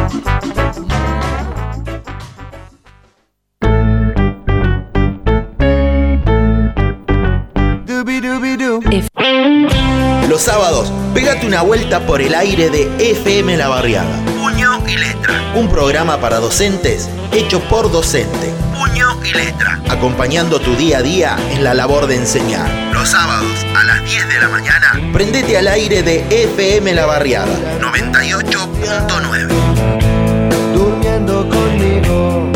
Los sábados, pégate una vuelta por el aire de FM La Barriada. Puño y letra. Un programa para docentes hecho por docente. Puño y letra. Acompañando tu día a día en la labor de enseñar. Los sábados a las 10 de la mañana, prendete al aire de FM La Barriada 98.9. Durmiendo conmigo.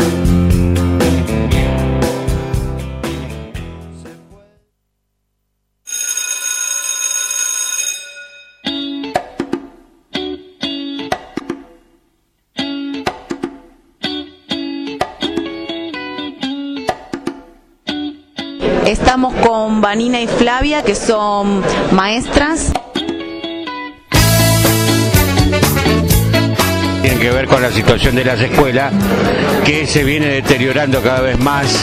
Estamos con Vanina y Flavia, que son maestras. Tienen que ver con la situación de las escuelas, que se viene deteriorando cada vez más.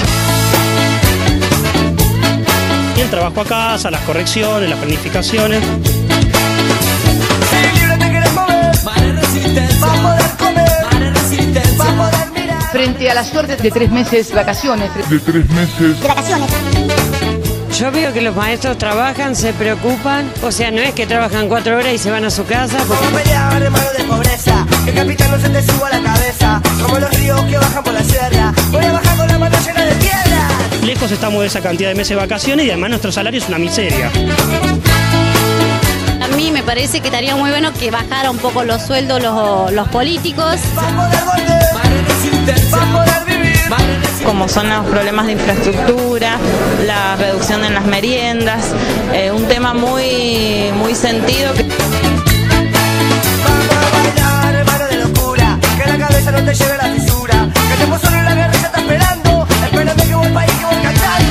Y el trabajo a casa, las correcciones, las planificaciones. Frente a la suerte de 3 meses vacaciones. De vacaciones. Yo veo que los maestros trabajan, se preocupan, o sea, no es que trabajan 4 horas y se van a su casa. Como pelear, hermano de pobreza, que el capitán no se te suba a la cabeza, como los ríos que bajan por la sierra, voy a bajar con la mano llena de piedra. Lejos estamos de esa cantidad de meses de vacaciones y además nuestro salario es una miseria. A mí me parece que estaría muy bueno que bajara un poco los sueldos los políticos. Va a poder volver, va a poder vivir. Como son los problemas de infraestructura, la reducción en las meriendas, un tema muy sentido. Vamos a bailar, hermano de locura, que la cabeza no te lleve a la fisura, que estemos solo en la guerra y se está esperando, espérame que voy país, que voy cantando.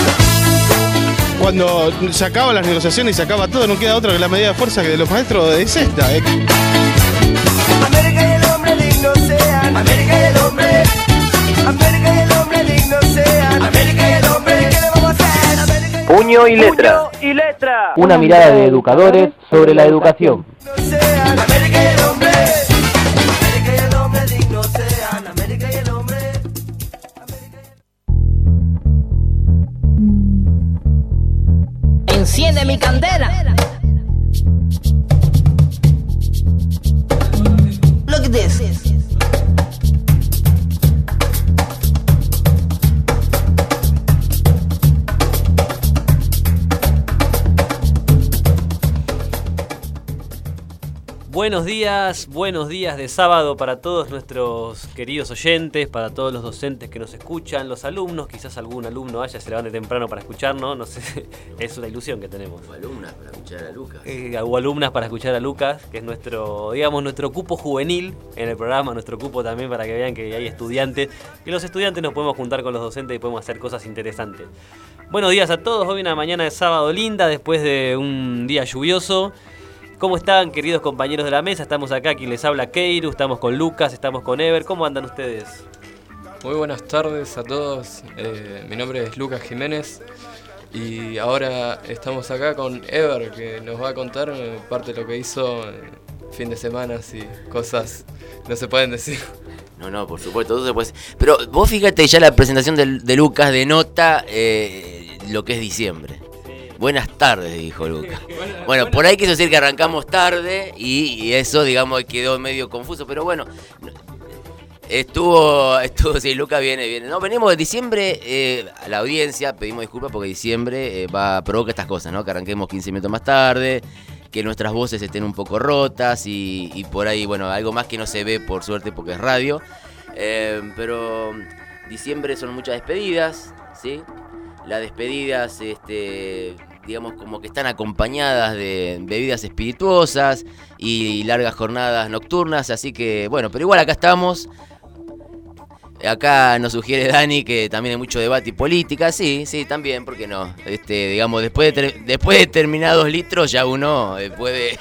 Cuando se acaban las negociaciones y se acaba todo, no queda otra que la medida de fuerza que de los maestros es esta. América y el hombre digno sean, América y el hombre, América y el hombre digno sean, América y el hombre, ¿qué le vamos a hacer? América Puño y letra. Puño y letra. Una mirada de educadores sobre la educación. Sean, América y el hombre, América y el hombre digno sean, América y el hombre. Enciende mi candela. Look at this. Buenos días de sábado para todos nuestros queridos oyentes, para todos los docentes que nos escuchan, los alumnos, quizás algún alumno haya, se levante temprano para escucharnos, no sé, es una ilusión que tenemos. O alumnas para escuchar a Lucas. O alumnas para escuchar a Lucas, que es nuestro, digamos, nuestro cupo juvenil en el programa, nuestro cupo también para que vean que hay estudiantes, y los estudiantes nos podemos juntar con los docentes y podemos hacer cosas interesantes. Buenos días a todos, hoy una mañana de sábado linda, después de un día lluvioso. ¿Cómo están, queridos compañeros de la mesa? Estamos acá, quien les habla Keiru, estamos con Lucas, estamos con Ever. ¿Cómo andan ustedes? Muy buenas tardes a todos, mi nombre es Lucas Jiménez y ahora estamos acá con Ever, que nos va a contar parte de lo que hizo fin de semana, y cosas no se pueden decir. No, por supuesto, todo se puede decir. Pero vos fíjate, ya la presentación de Lucas denota lo que es diciembre. Buenas tardes, dijo Lucas. Bueno, por ahí quiso decir que arrancamos tarde y eso, digamos, quedó medio confuso, pero bueno, estuvo, sí, Lucas viene. No, venimos de diciembre, a la audiencia pedimos disculpas porque diciembre provoca estas cosas, ¿no? Que arranquemos 15 minutos más tarde, que nuestras voces estén un poco rotas y por ahí, bueno, algo más que no se ve, por suerte, porque es radio. Pero diciembre son muchas despedidas, ¿sí? Las despedidas, digamos, como que están acompañadas de bebidas espirituosas y largas jornadas nocturnas, así que, bueno, pero igual acá estamos. Acá nos sugiere Dani que también hay mucho debate y política, sí, también, ¿por qué no? Digamos, después de determinados litros ya uno puede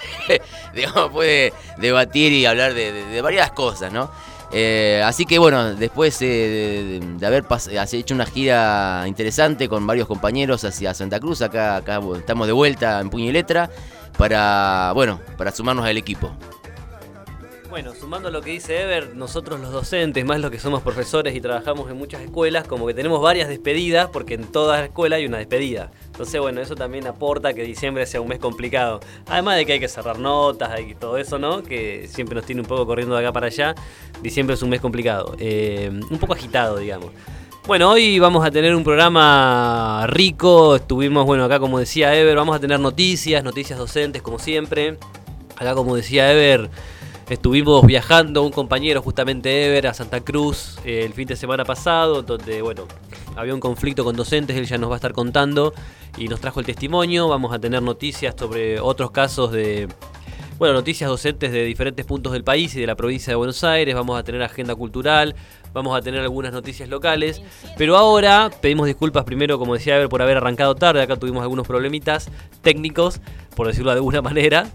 debatir y hablar de varias cosas, ¿no? Así que bueno, después de haber hecho una gira interesante con varios compañeros hacia Santa Cruz, acá estamos de vuelta en Puño y Letra para sumarnos al equipo. Bueno, sumando a lo que dice Ever, nosotros los docentes, más los que somos profesores y trabajamos en muchas escuelas, como que tenemos varias despedidas, porque en toda escuela hay una despedida. Entonces, bueno, eso también aporta que diciembre sea un mes complicado. Además de que hay que cerrar notas y todo eso, ¿no? Que siempre nos tiene un poco corriendo de acá para allá. Diciembre es un mes complicado, un poco agitado, digamos. Bueno, hoy vamos a tener un programa rico. Estuvimos, bueno, acá como decía Ever, vamos a tener noticias docentes como siempre. Acá como decía Ever, estuvimos viajando, un compañero justamente Ever, a Santa Cruz el fin de semana pasado, donde, bueno, había un conflicto con docentes, él ya nos va a estar contando y nos trajo el testimonio. Vamos a tener noticias sobre otros casos de, bueno, noticias docentes de diferentes puntos del país y de la provincia de Buenos Aires. Vamos a tener agenda cultural, vamos a tener algunas noticias locales, pero ahora pedimos disculpas primero, como decía Ever, por haber arrancado tarde. Acá tuvimos algunos problemitas técnicos, por decirlo de alguna manera.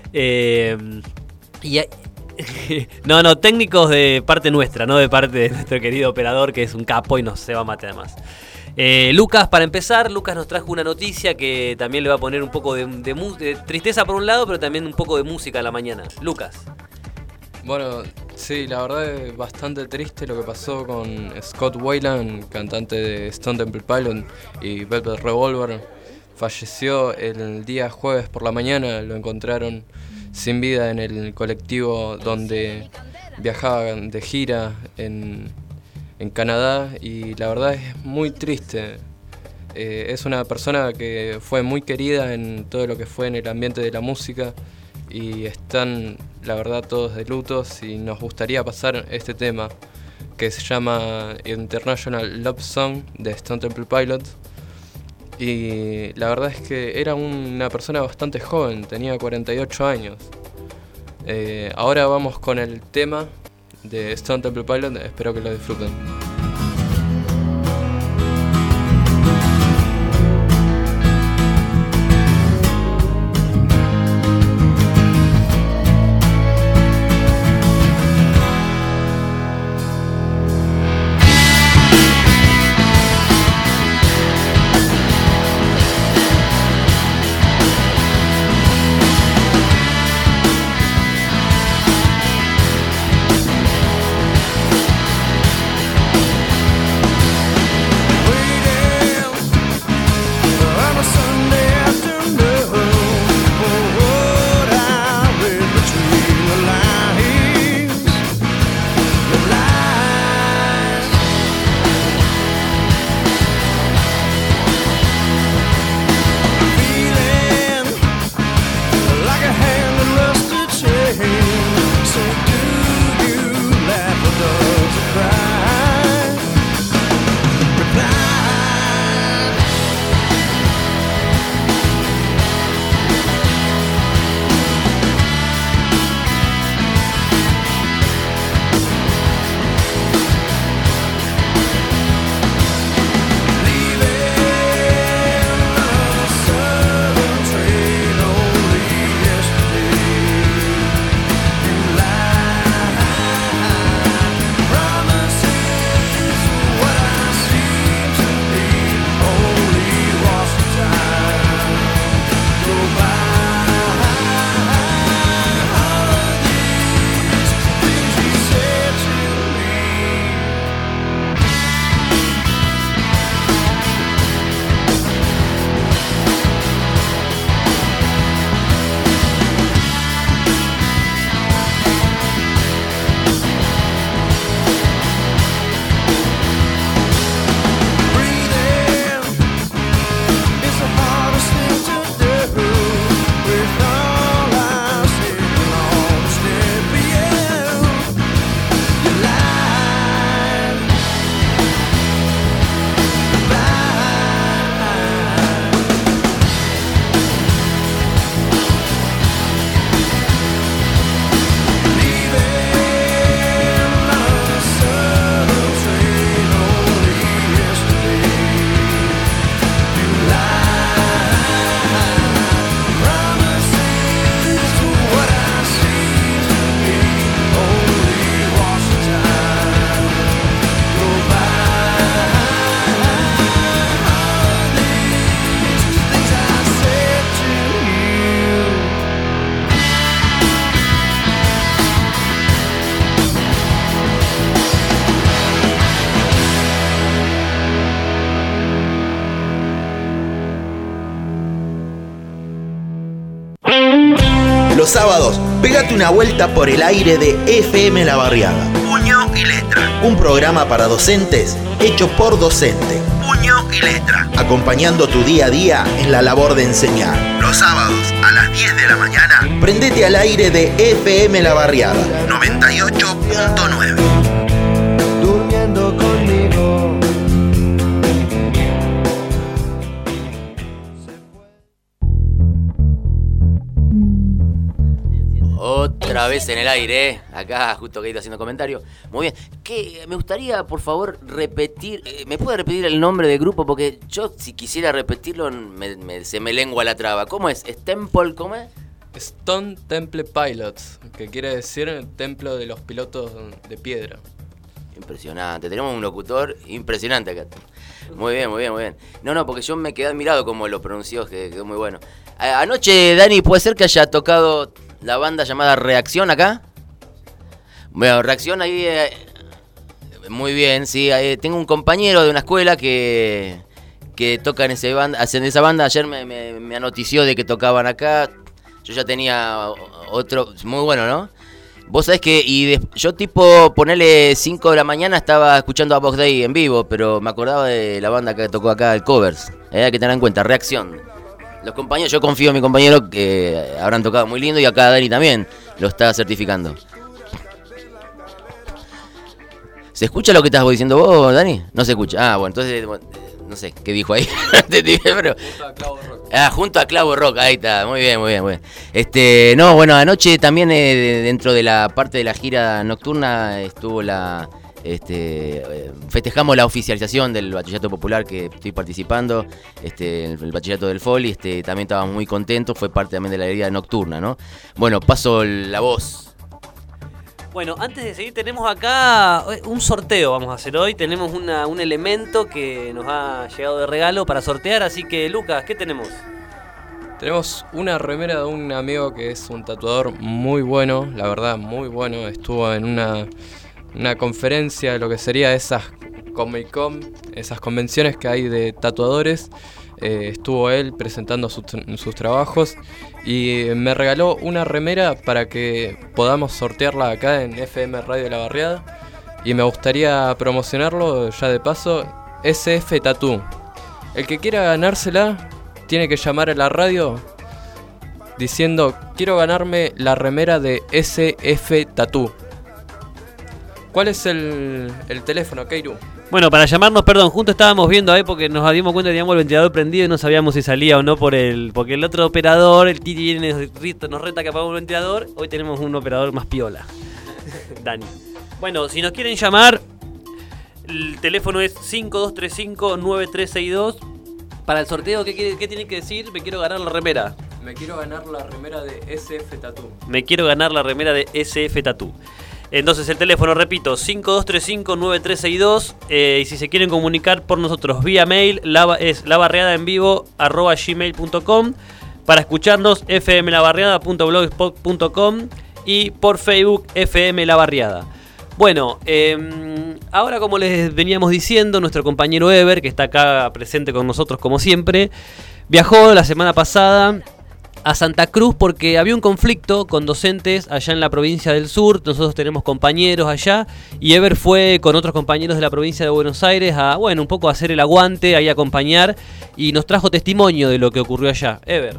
No, técnicos de parte nuestra, no de parte de nuestro querido operador, que es un capo y nos se va a matar además. Lucas, para empezar, Lucas nos trajo una noticia que también le va a poner un poco de tristeza por un lado, pero también un poco de música a la mañana. Lucas. Bueno, sí, la verdad es bastante triste lo que pasó con Scott Weiland, cantante de Stone Temple Pilots y Velvet Revolver. Falleció el día jueves por la mañana, lo encontraron sin vida en el colectivo donde viajaban de gira en Canadá, y la verdad es muy triste. Es una persona que fue muy querida en todo lo que fue en el ambiente de la música y están, la verdad, todos de lutos, y nos gustaría pasar este tema que se llama International Love Song de Stone Temple Pilots. Y la verdad es que era una persona bastante joven, tenía 48 años. Ahora vamos con el tema de Stone Temple Pilots, espero que lo disfruten. Los sábados, pégate una vuelta por el aire de FM La Barriada. Puño y letra. Un programa para docentes hecho por docente. Puño y letra. Acompañando tu día a día en la labor de enseñar. Los sábados a las 10 de la mañana, prendete al aire de FM La Barriada 98.9. Durmiendo conmigo. Otra vez en el aire, acá justo que he ido haciendo comentario. Muy bien. Me gustaría, por favor, repetir. ¿Me puede repetir el nombre del grupo? Porque yo, si quisiera repetirlo, se me lengua la traba. ¿Cómo es? ¿Temple? ¿Cómo es? Stone Temple Pilots, que quiere decir el templo de los pilotos de piedra. Impresionante. Tenemos un locutor impresionante acá. Muy bien, muy bien, muy bien. No, porque yo me quedé admirado como lo pronunció, que quedó muy bueno. Anoche, Dani, ¿puede ser que haya tocado la banda llamada Reacción acá? Bueno, Reacción ahí... muy bien, sí. Tengo un compañero de una escuela que toca en esa banda. Ayer me anotició de que tocaban acá. Yo ya tenía otro... Muy bueno, ¿no? Vos sabés que... yo tipo, ponele 5 de la mañana, estaba escuchando a Box Day en vivo, pero me acordaba de la banda que tocó acá, el Covers. Hay que tener en cuenta, Reacción. Los compañeros, yo confío en mi compañero que habrán tocado muy lindo y acá Dani también lo está certificando. ¿Se escucha lo que estás diciendo vos, Dani? No se escucha. Bueno, entonces, no sé, ¿qué dijo ahí? Pero... Junto a Clavo Rock. Junto a Clavo Rock, ahí está, muy bien, muy bien, muy bien. Bueno, anoche también dentro de la parte de la gira nocturna estuvo festejamos la oficialización del bachillerato popular que estoy participando, el bachillerato del Foli, también estábamos muy contentos, fue parte también de la alegría nocturna, ¿no? Bueno, paso la voz. Bueno, antes de seguir tenemos acá un sorteo, vamos a hacer hoy, tenemos un elemento que nos ha llegado de regalo para sortear, así que Lucas, ¿qué tenemos? Tenemos una remera de un amigo que es un tatuador muy bueno, la verdad muy bueno, estuvo en una conferencia, lo que sería esas Comic-Con, esas convenciones que hay de tatuadores. Estuvo él presentando sus trabajos y me regaló una remera para que podamos sortearla acá en FM Radio La Barriada. Y me gustaría promocionarlo ya de paso, SF Tattoo. El que quiera ganársela tiene que llamar a la radio diciendo: quiero ganarme la remera de SF Tattoo. ¿Cuál es el teléfono, Keiru? Bueno, para llamarnos, perdón, juntos estábamos viendo ahí porque nos dimos cuenta que teníamos el ventilador prendido y no sabíamos si salía o no porque el otro operador, el Titi nos reta que apagamos el ventilador. Hoy tenemos un operador más piola. Dani. Bueno, si nos quieren llamar, el teléfono es 5235-9362. Para el sorteo, ¿qué tienen que decir? Me quiero ganar la remera. Me quiero ganar la remera de SF Tattoo. Me quiero ganar la remera de SF Tattoo. Entonces el teléfono, repito, 5235-9362. Y si se quieren comunicar por nosotros vía mail, es labarriadaenvivo@gmail.com. Para escucharnos, fmlabarriada.blogspot.com. Y por Facebook, FM La Barriada. Bueno, ahora como les veníamos diciendo, nuestro compañero Ever, que está acá presente con nosotros como siempre, viajó la semana pasada a Santa Cruz porque había un conflicto con docentes allá en la provincia del sur. Nosotros tenemos compañeros allá y Ever fue con otros compañeros de la provincia de Buenos Aires a, bueno, un poco a hacer el aguante, ahí a acompañar, y nos trajo testimonio de lo que ocurrió allá. Ever.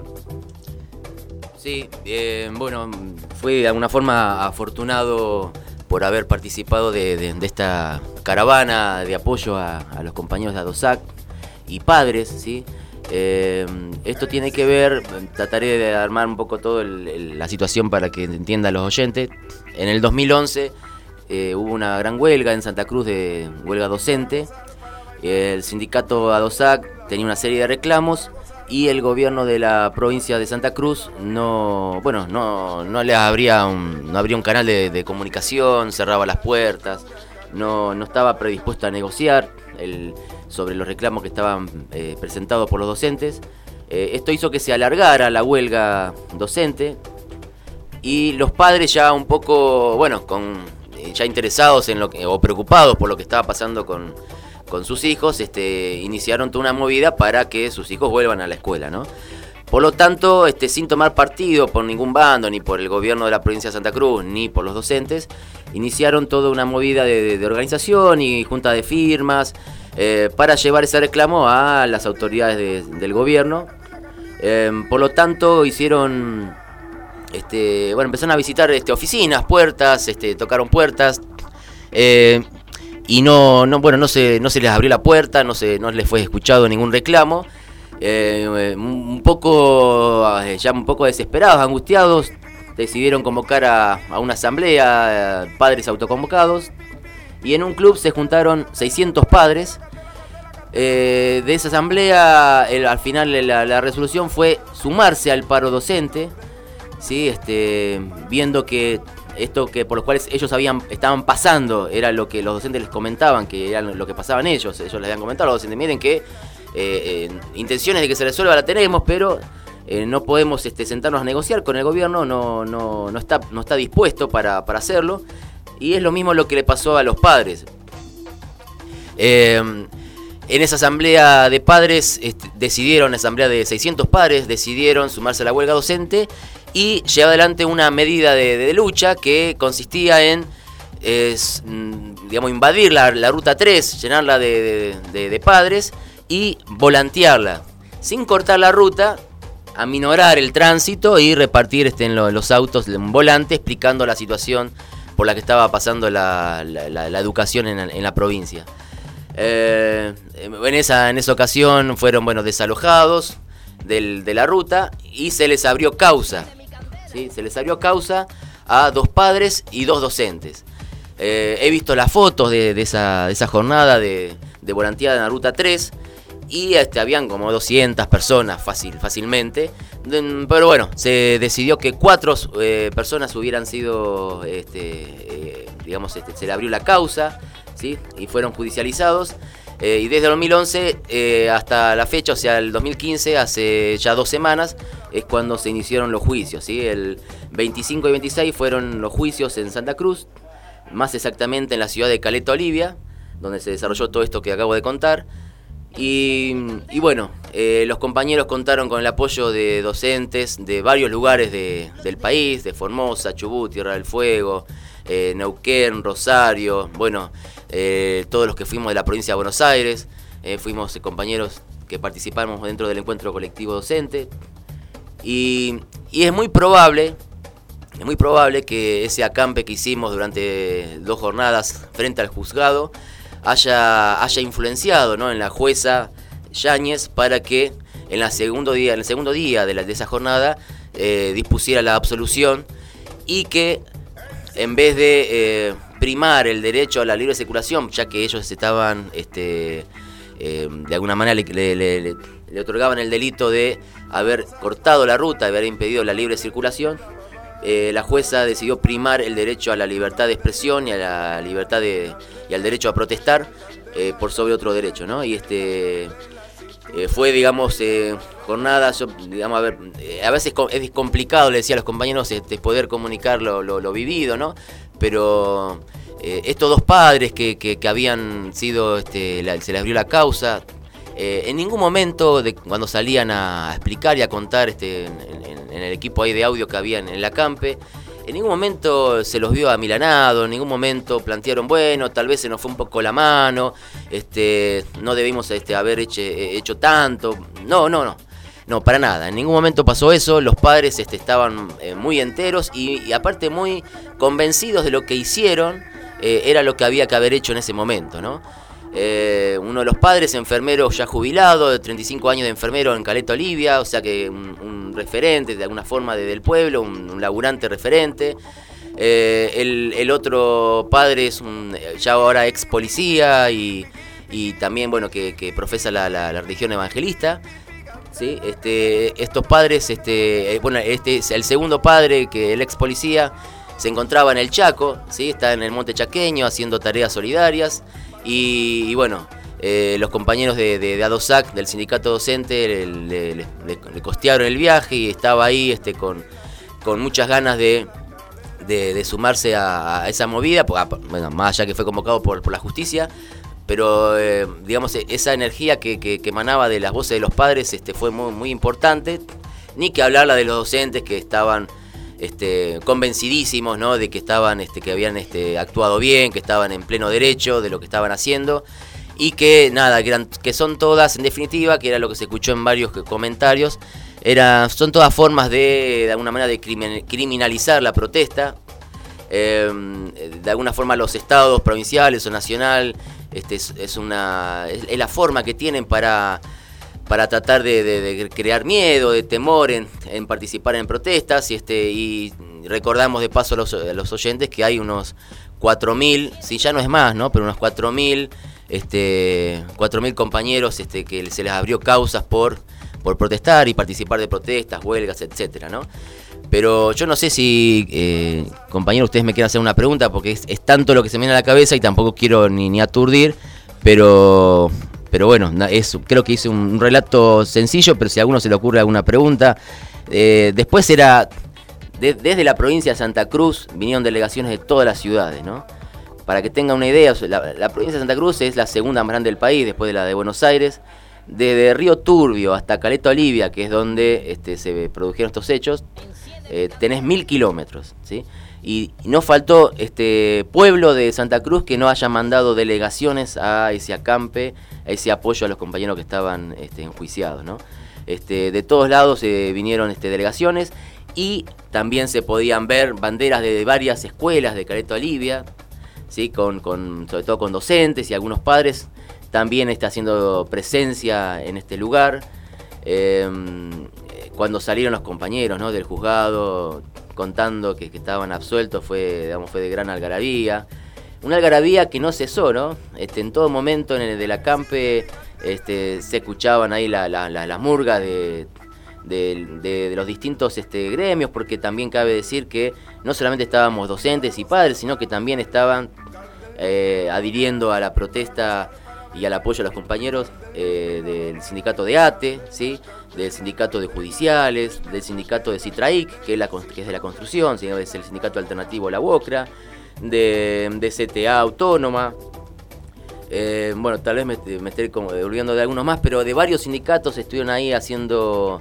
Sí, bueno, fui de alguna forma afortunado por haber participado de esta caravana de apoyo a los compañeros de ADOSAC y padres, ¿sí? Esto tiene que ver, trataré de armar un poco toda la situación para que entiendan los oyentes. En el 2011 hubo una gran huelga en Santa Cruz, de huelga docente. El sindicato ADOSAC tenía una serie de reclamos y el gobierno de la provincia de Santa Cruz no les abría un canal de comunicación, cerraba las puertas, no estaba predispuesto a negociar sobre los reclamos que estaban presentados por los docentes. Esto hizo que se alargara la huelga docente y los padres ya un poco, ya interesados en o preocupados por lo que estaba pasando con sus hijos, iniciaron toda una movida para que sus hijos vuelvan a la escuela, ¿no? Por lo tanto, sin tomar partido por ningún bando, ni por el gobierno de la provincia de Santa Cruz, ni por los docentes, iniciaron toda una movida de organización y junta de firmas para llevar ese reclamo a las autoridades del gobierno. Por lo tanto, hicieron, empezaron a visitar oficinas, puertas, tocaron puertas, y no se les abrió la puerta, no les fue escuchado ningún reclamo. Un poco desesperados, angustiados, decidieron convocar a una asamblea, padres autoconvocados, y en un club se juntaron 600 padres. De esa asamblea, al final la resolución fue sumarse al paro docente, ¿sí? Viendo que esto que por los cuales ellos estaban pasando era lo que los docentes les comentaban, que era lo que pasaban ellos les habían comentado a los docentes: miren que intenciones de que se resuelva la tenemos, pero no podemos sentarnos a negociar con el gobierno, no está dispuesto para hacerlo. Y es lo mismo lo que le pasó a los padres. En esa asamblea de padres asamblea de 600 padres, decidieron sumarse a la huelga docente y llevar adelante una medida de lucha que consistía en invadir la ruta 3, llenarla de padres y volantearla, sin cortar la ruta, aminorar el tránsito y repartir en los autos un volante explicando la situación por la que estaba pasando la educación en la provincia. En esa ocasión fueron desalojados de la ruta y se les abrió causa, ¿sí? Se les abrió causa a 2 padres y 2 docentes. He visto las fotos de esa jornada de volanteada en la ruta 3 y habían como 200 personas fácilmente, pero bueno, se decidió que 4 personas hubieran sido, se le abrió la causa, ¿sí? Y fueron judicializados. Y desde el 2011 hasta la fecha, o sea, el 2015, hace ya 2 semanas, es cuando se iniciaron los juicios, ¿sí? El 25 y 26 fueron los juicios en Santa Cruz, más exactamente en la ciudad de Caleta Olivia, donde se desarrolló todo esto que acabo de contar. Y bueno, los compañeros contaron con el apoyo de docentes de varios lugares del país, de Formosa, Chubut, Tierra del Fuego, Neuquén, Rosario, todos los que fuimos de la provincia de Buenos Aires, fuimos compañeros que participamos dentro del encuentro colectivo docente, y es muy probable que ese acampe que hicimos durante 2 jornadas frente al juzgado haya influenciado, ¿no?, en la jueza Yáñez para que en el segundo día de esa jornada dispusiera la absolución, y que en vez de primar el derecho a la libre circulación, ya que ellos estaban de alguna manera le otorgaban el delito de haber cortado la ruta, de haber impedido la libre circulación, la jueza decidió primar el derecho a la libertad de expresión y a la libertad y al derecho a protestar por sobre otro derecho, ¿no? Y fue, jornada, a veces es complicado, le decía a los compañeros, poder comunicar lo vivido, ¿no? Pero estos 2 padres que habían sido, se les abrió la causa, en ningún momento cuando salían a explicar y a contar en el equipo ahí de audio que había en el acampe, en ningún momento se los vio amilanados, en ningún momento plantearon, tal vez se nos fue un poco la mano, no debimos haber hecho tanto. No, para nada, en ningún momento pasó eso. Los padres estaban muy enteros y aparte muy convencidos de lo que hicieron, era lo que había que haber hecho en ese momento, ¿no? Uno de los padres, enfermero ya jubilado, de 35 años de enfermero en Caleta Olivia, o sea que un referente de alguna forma del pueblo, un laburante referente. El otro padre es ya ahora ex policía y también que profesa la religión evangelista, ¿sí? Estos padres, es el segundo padre, que el ex policía se encontraba en el Chaco, ¿sí? Está en el Monte Chaqueño haciendo tareas solidarias. Y los compañeros de ADOSAC, del sindicato docente, le costearon el viaje y estaba ahí con muchas ganas de sumarse a esa movida, más allá que fue convocado por la justicia, pero esa energía que emanaba de las voces de los padres fue muy, muy importante. Ni que hablar la de los docentes que estaban convencidísimos, ¿no? De que estaban, que habían actuado bien, que estaban en pleno derecho de lo que estaban haciendo. Y que nada, que son todas, en definitiva, que era lo que se escuchó en varios comentarios, son todas formas de alguna manera, de criminalizar la protesta. De alguna forma los estados provinciales o nacional es la forma que tienen para tratar de crear miedo, de temor en participar en protestas. Y recordamos de paso a los oyentes que hay unos 4.000, si ya no es más, ¿no? Pero unos 4.000 compañeros que se les abrió causas por protestar y participar de protestas, huelgas, etcétera, ¿no? Pero yo no sé si, compañeros, ustedes me quieren hacer una pregunta, porque es tanto lo que se me viene a la cabeza y tampoco quiero ni aturdir, pero bueno, creo que hice un relato sencillo, pero si a alguno se le ocurre alguna pregunta. Después era, desde la provincia de Santa Cruz, vinieron delegaciones de todas las ciudades, ¿no? Para que tengan una idea, la provincia de Santa Cruz es la segunda más grande del país, después de la de Buenos Aires. Desde Río Turbio hasta Caleta Olivia, que es donde se produjeron estos hechos, tenés 1.000 kilómetros, ¿sí? Y no faltó pueblo de Santa Cruz que no haya mandado delegaciones a ese acampe, a ese apoyo a los compañeros que estaban enjuiciados, ¿no? De todos lados vinieron delegaciones, y también se podían ver banderas de varias escuelas de Caleta Olivia, ¿sí? Sobre todo con docentes y algunos padres también haciendo presencia en este lugar. Cuando salieron los compañeros, ¿no? del juzgado contando que estaban absueltos, fue de gran algarabía. Una algarabía que no cesó, ¿no? En todo momento del acampe se escuchaban ahí las murgas de los distintos gremios, porque también cabe decir que no solamente estábamos docentes y padres, sino que también estaban adhiriendo a la protesta y al apoyo a los compañeros del sindicato de ATE, ¿sí? Del sindicato de judiciales, del sindicato de Citraic, que es de la construcción, ¿sí? Es el sindicato alternativo La Bocra, de CTA Autónoma. Bueno, tal vez me esté olvidando de algunos más, pero de varios sindicatos estuvieron ahí haciendo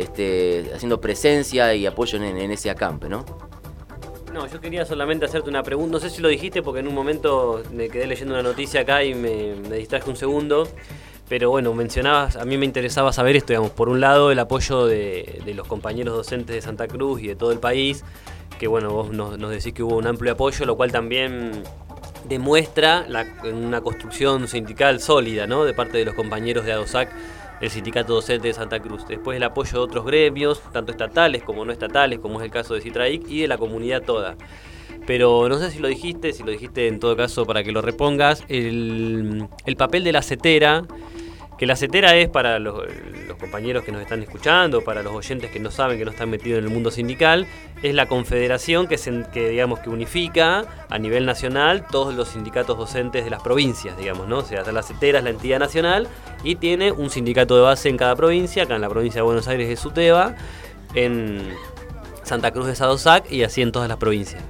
presencia y apoyo en ese acampe, ¿no? No, yo quería solamente hacerte una pregunta, no sé si lo dijiste porque en un momento me quedé leyendo una noticia acá y me distraje un segundo, pero bueno, mencionabas, a mí me interesaba saber esto, digamos, por un lado el apoyo de los compañeros docentes de Santa Cruz y de todo el país, que bueno, vos nos decís que hubo un amplio apoyo, lo cual también demuestra una construcción sindical sólida, ¿no? De parte de los compañeros de ADOSAC, el sindicato docente de Santa Cruz. Después el apoyo de otros gremios, tanto estatales como no estatales, como es el caso de Citraic, y de la comunidad toda. Pero no sé si lo dijiste en todo caso para que lo repongas, el papel de la CETERA, que la CETERA es para los compañeros que nos están escuchando, para los oyentes que no saben, que no están metidos en el mundo sindical, es la confederación que unifica a nivel nacional todos los sindicatos docentes de las provincias, digamos, ¿no? O sea, la CETERA es la entidad nacional y tiene un sindicato de base en cada provincia. Acá en la provincia de Buenos Aires es SUTEBA, en Santa Cruz es ADOSAC y así en todas las provincias.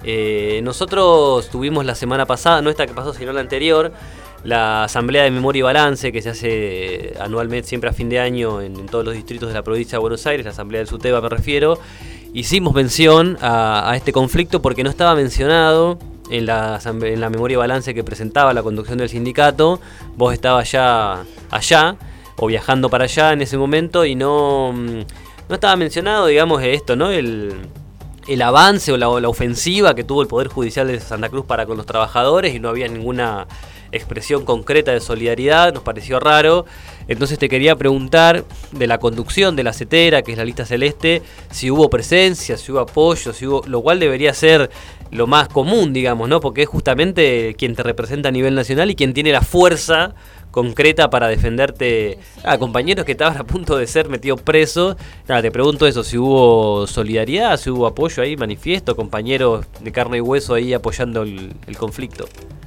Nosotros tuvimos la semana pasada, no esta que pasó sino la anterior, la Asamblea de Memoria y Balance, que se hace anualmente, siempre a fin de año, en todos los distritos de la provincia de Buenos Aires, la Asamblea del SUTEBA me refiero. Hicimos mención a este conflicto porque no estaba mencionado en la Memoria y Balance que presentaba la conducción del sindicato. Vos estabas ya allá, o viajando para allá en ese momento, y no estaba mencionado, digamos, esto, ¿no? El avance o la ofensiva que tuvo el Poder Judicial de Santa Cruz para con los trabajadores, y no había ninguna expresión concreta de solidaridad. Nos pareció raro. Entonces te quería preguntar de la conducción de la CETERA, que es la lista celeste, si hubo presencia, si hubo apoyo, lo cual debería ser lo más común, digamos, ¿no? Porque es justamente quien te representa a nivel nacional y quien tiene la fuerza concreta para defenderte a compañeros que estaban a punto de ser metidos presos. Nada, te pregunto eso, si hubo solidaridad, si hubo apoyo ahí, manifiesto, compañeros de carne y hueso ahí apoyando el conflicto.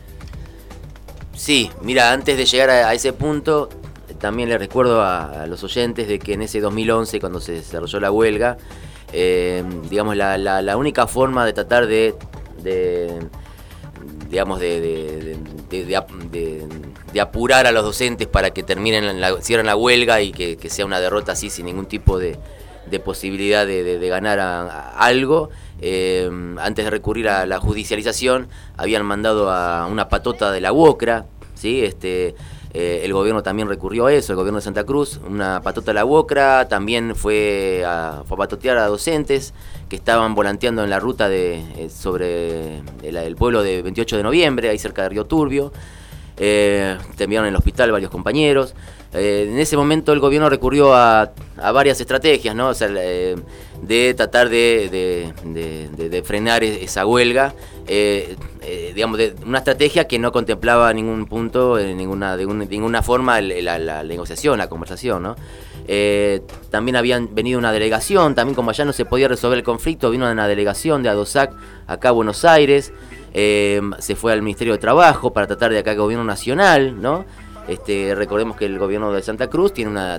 Sí, mira, antes de llegar a ese punto, también le recuerdo a los oyentes de que en ese 2011, cuando se desarrolló la huelga, digamos, la única forma de tratar de apurar a los docentes para que cierren la huelga y que sea una derrota así sin ningún tipo de posibilidad de ganar algo. Antes de recurrir a la judicialización, habían mandado a una patota de la UOCRA, ¿sí? El gobierno también recurrió a eso, el gobierno de Santa Cruz, una patota de la UOCRA, también fue a patotear a docentes que estaban volanteando en la ruta sobre el pueblo de 28 de noviembre, ahí cerca de Río Turbio. Terminaron en el hospital varios compañeros. En ese momento el gobierno recurrió a varias estrategias, ¿no? O sea, de tratar de frenar esa huelga, digamos, de una estrategia que no contemplaba ningún punto, de ninguna forma la negociación, la conversación, ¿no? También habían venido una delegación, también como allá no se podía resolver el conflicto, vino una delegación de ADOSAC acá a Buenos Aires, se fue al Ministerio de Trabajo para tratar de acá el gobierno nacional, ¿no? Recordemos que el gobierno de Santa Cruz tenía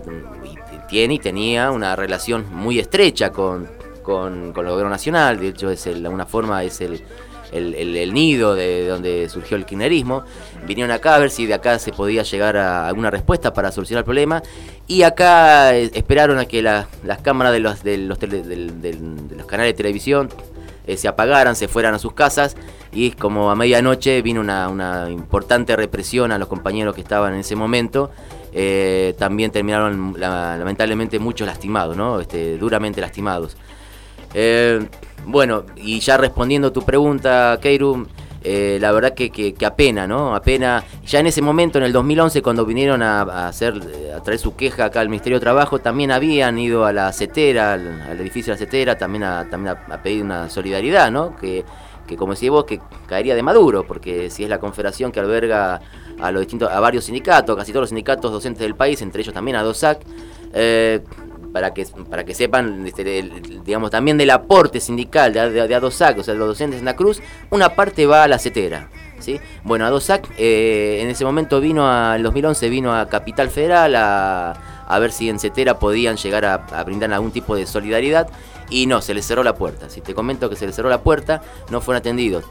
una relación muy estrecha con el gobierno nacional. De hecho, de alguna forma es el nido de donde surgió el kirchnerismo. Vinieron acá a ver si de acá se podía llegar a alguna respuesta para solucionar el problema, y acá esperaron a que las cámaras de los canales de televisión se apagaran, se fueran a sus casas, y como a medianoche vino una importante represión a los compañeros que estaban en ese momento. También terminaron lamentablemente muchos lastimados, ¿no? Duramente lastimados. Bueno, y ya respondiendo a tu pregunta, Keiru, la verdad que apena, ¿no? Apena. Ya en ese momento, en el 2011, cuando vinieron a traer su queja acá al Ministerio de Trabajo, también habían ido a la CETERA, al edificio de la CETERA, también a pedir una solidaridad, ¿no? Que como decís vos, que caería de Maduro, porque si es la confederación que alberga a varios sindicatos, casi todos los sindicatos docentes del país, entre ellos también a DOSAC, para que sepan, digamos, también del aporte sindical de ADOSAC, o sea, de los docentes de Santa Cruz, una parte va a la CETERA, ¿sí? Bueno, ADOSAC en ese momento en el 2011 vino a Capital Federal a ver si en CETERA podían llegar a brindar algún tipo de solidaridad, y no, se les cerró la puerta. Si te comento que se les cerró la puerta, no fueron atendidos.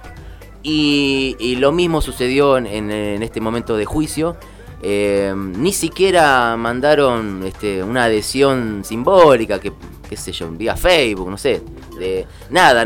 Y lo mismo sucedió en este momento de juicio. Ni siquiera mandaron una adhesión simbólica, qué sé yo, vía Facebook, no sé, nada,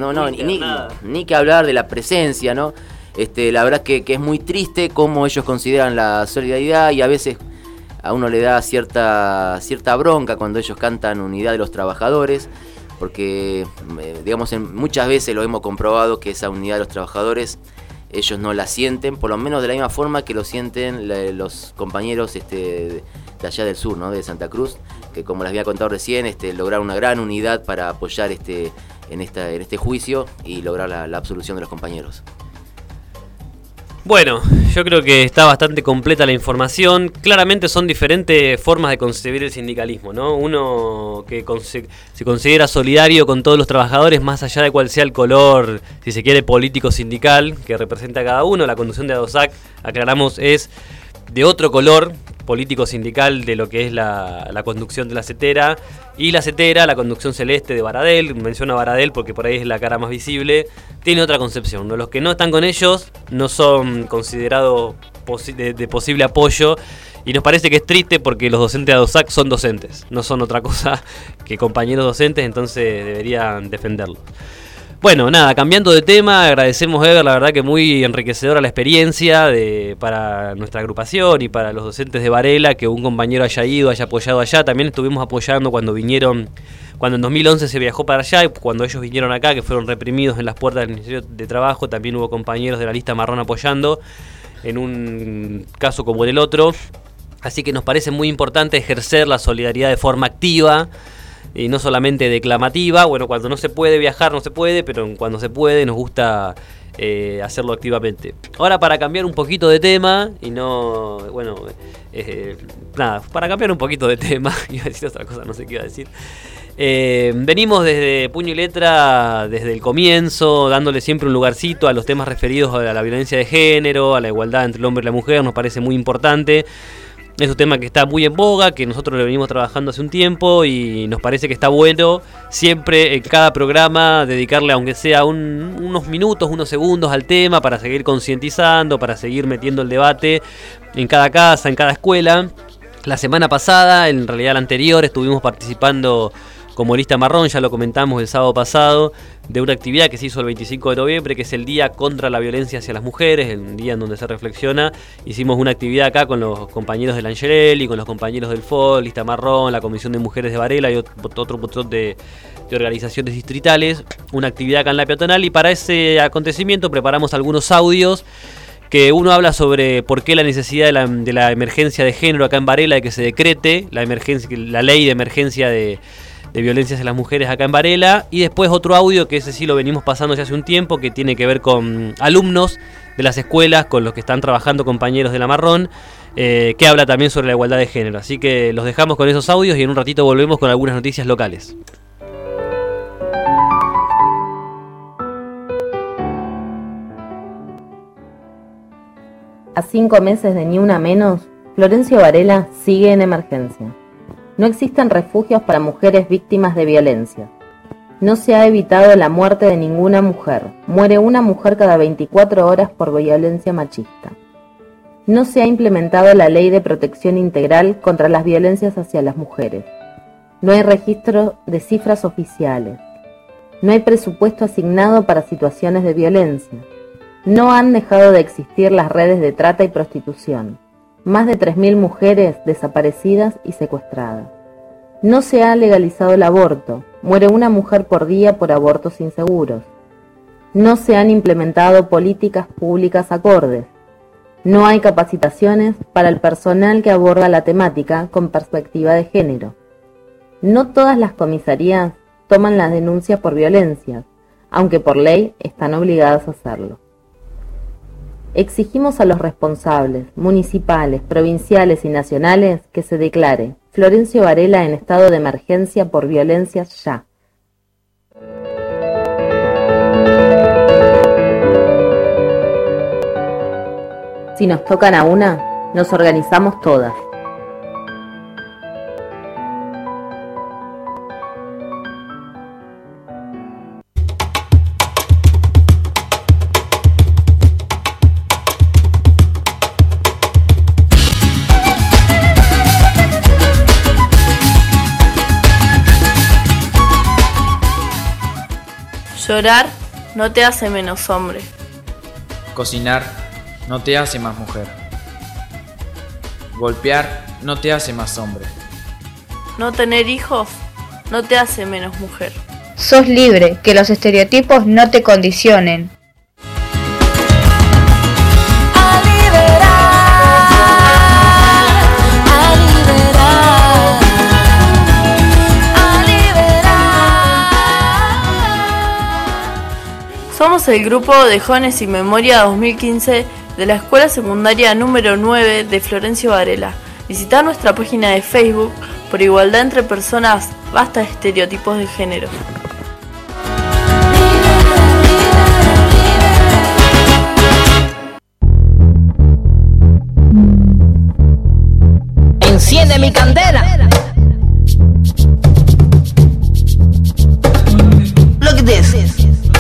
ni que hablar de la presencia, ¿no? La verdad que es muy triste cómo ellos consideran la solidaridad, y a veces a uno le da cierta bronca cuando ellos cantan Unidad de los Trabajadores, porque digamos, muchas veces lo hemos comprobado que esa unidad de los trabajadores ellos no la sienten, por lo menos de la misma forma que lo sienten los compañeros de allá del sur, ¿no? De Santa Cruz, que como les había contado recién, lograron una gran unidad para apoyar en este juicio y lograr la absolución de los compañeros. Bueno, yo creo que está bastante completa la información. Claramente son diferentes formas de concebir el sindicalismo, ¿no? Uno que se considera solidario con todos los trabajadores, más allá de cuál sea el color, si se quiere, político sindical que representa a cada uno. La conducción de ADOSAC, aclaramos, es de otro color político sindical de lo que es la conducción de la CETERA. Y la CETERA, la conducción celeste de Baradel, menciono a Baradel porque por ahí es la cara más visible, tiene otra concepción, ¿no? Los que no están con ellos no son considerados de posible apoyo, y nos parece que es triste porque los docentes de ADOSAC son docentes, no son otra cosa que compañeros docentes, entonces deberían defenderlos. Bueno, nada, cambiando de tema, agradecemos, Ever, la verdad que muy enriquecedora la experiencia para nuestra agrupación y para los docentes de Varela, que un compañero haya ido, haya apoyado allá. También estuvimos apoyando cuando en 2011 se viajó para allá, y cuando ellos vinieron acá, que fueron reprimidos en las puertas del Ministerio de Trabajo, también hubo compañeros de la lista marrón apoyando, en un caso como en el otro. Así que nos parece muy importante ejercer la solidaridad de forma activa, y no solamente declamativa. Bueno, cuando no se puede viajar, no se puede, pero cuando se puede nos gusta hacerlo activamente. Ahora, para cambiar un poquito de tema, y no, bueno, para cambiar un poquito de tema, iba a decir otra cosa, no sé qué iba a decir. Venimos desde Puño y Letra, desde el comienzo, dándole siempre un lugarcito a los temas referidos a la violencia de género, a la igualdad entre el hombre y la mujer. Nos parece muy importante. Es un tema que está muy en boga, que nosotros lo venimos trabajando hace un tiempo, y nos parece que está bueno siempre en cada programa dedicarle, aunque sea unos minutos, unos segundos al tema, para seguir concientizando, para seguir metiendo el debate en cada casa, en cada escuela. La semana pasada, en realidad la anterior, estuvimos participando como Lista Marrón, ya lo comentamos el sábado pasado, de una actividad que se hizo el 25 de noviembre, que es el Día contra la Violencia hacia las Mujeres, un día en donde se reflexiona. Hicimos una actividad acá con los compañeros del Angelelli, con los compañeros del FOL, Lista Marrón, la Comisión de Mujeres de Varela y otro montón de organizaciones distritales, una actividad acá en la peatonal, y para ese acontecimiento preparamos algunos audios que uno habla sobre por qué la necesidad de la emergencia de género acá en Varela, de que se decrete la ley de emergencia de violencia hacia las mujeres acá en Varela, y después otro audio que ese sí lo venimos pasando ya hace un tiempo, que tiene que ver con alumnos de las escuelas con los que están trabajando compañeros de la Marrón, que habla también sobre la igualdad de género. Así que los dejamos con esos audios y en un ratito volvemos con algunas noticias locales. A 5 meses de Ni Una Menos, Florencio Varela sigue en emergencia. No existen refugios para mujeres víctimas de violencia. No se ha evitado la muerte de ninguna mujer. Muere una mujer cada 24 horas por violencia machista. No se ha implementado la Ley de Protección Integral contra las violencias hacia las mujeres. No hay registro de cifras oficiales. No hay presupuesto asignado para situaciones de violencia. No han dejado de existir las redes de trata y prostitución. Más de 3.000 mujeres desaparecidas y secuestradas. No se ha legalizado el aborto. Muere una mujer por día por abortos inseguros. No se han implementado políticas públicas acordes. No hay capacitaciones para el personal que aborda la temática con perspectiva de género. No todas las comisarías toman las denuncias por violencias, aunque por ley están obligadas a hacerlo. Exigimos a los responsables, municipales, provinciales y nacionales, que se declare Florencio Varela en estado de emergencia por violencias ya. Si nos tocan a una, nos organizamos todas. Llorar no te hace menos hombre. Cocinar no te hace más mujer. Golpear no te hace más hombre. No tener hijos no te hace menos mujer. Sos libre, que los estereotipos no te condicionen. Somos el grupo de Jóvenes sin Memoria 2015 de la Escuela Secundaria número 9 de Florencio Varela. Visita nuestra página de Facebook por Igualdad entre Personas, basta de estereotipos de género. Enciende mi candela. Look at this.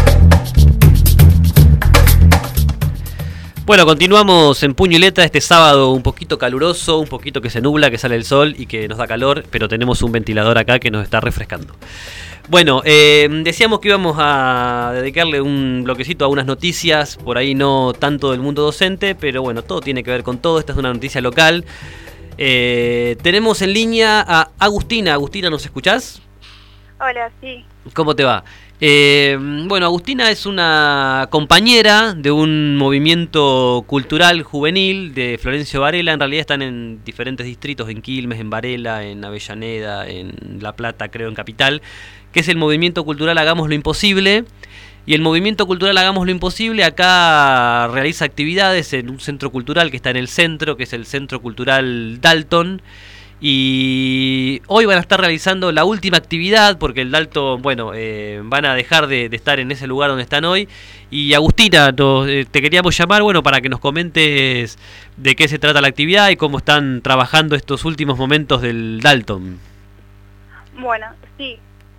Bueno, continuamos en Puño y Letra este sábado un poquito caluroso, un poquito que se nubla, que sale el sol y que nos da calor, pero tenemos un ventilador acá que nos está refrescando. Bueno, decíamos que íbamos a dedicarle un bloquecito a unas noticias, por ahí no tanto del mundo docente, pero bueno, todo tiene que ver con todo. Esta es una noticia local. Tenemos en línea a Agustina. Agustina, ¿nos escuchás? Hola, sí. ¿Cómo te va? Bueno, Agustina es una compañera de un movimiento cultural juvenil de Florencio Varela. En realidad están en diferentes distritos, en Quilmes, en Varela, en Avellaneda, en La Plata, creo, en Capital, que es el movimiento cultural Hagamos lo Imposible. Y el movimiento cultural Hagamos lo Imposible acá realiza actividades en un centro cultural que está en el centro, que es el Centro Cultural Dalton. Y hoy van a estar realizando la última actividad porque el Dalton, bueno, van a dejar de estar en ese lugar donde están hoy. Y Agustina, te queríamos llamar, bueno, para que nos comentes de qué se trata la actividad y cómo están trabajando estos últimos momentos del Dalton. Bueno, sí.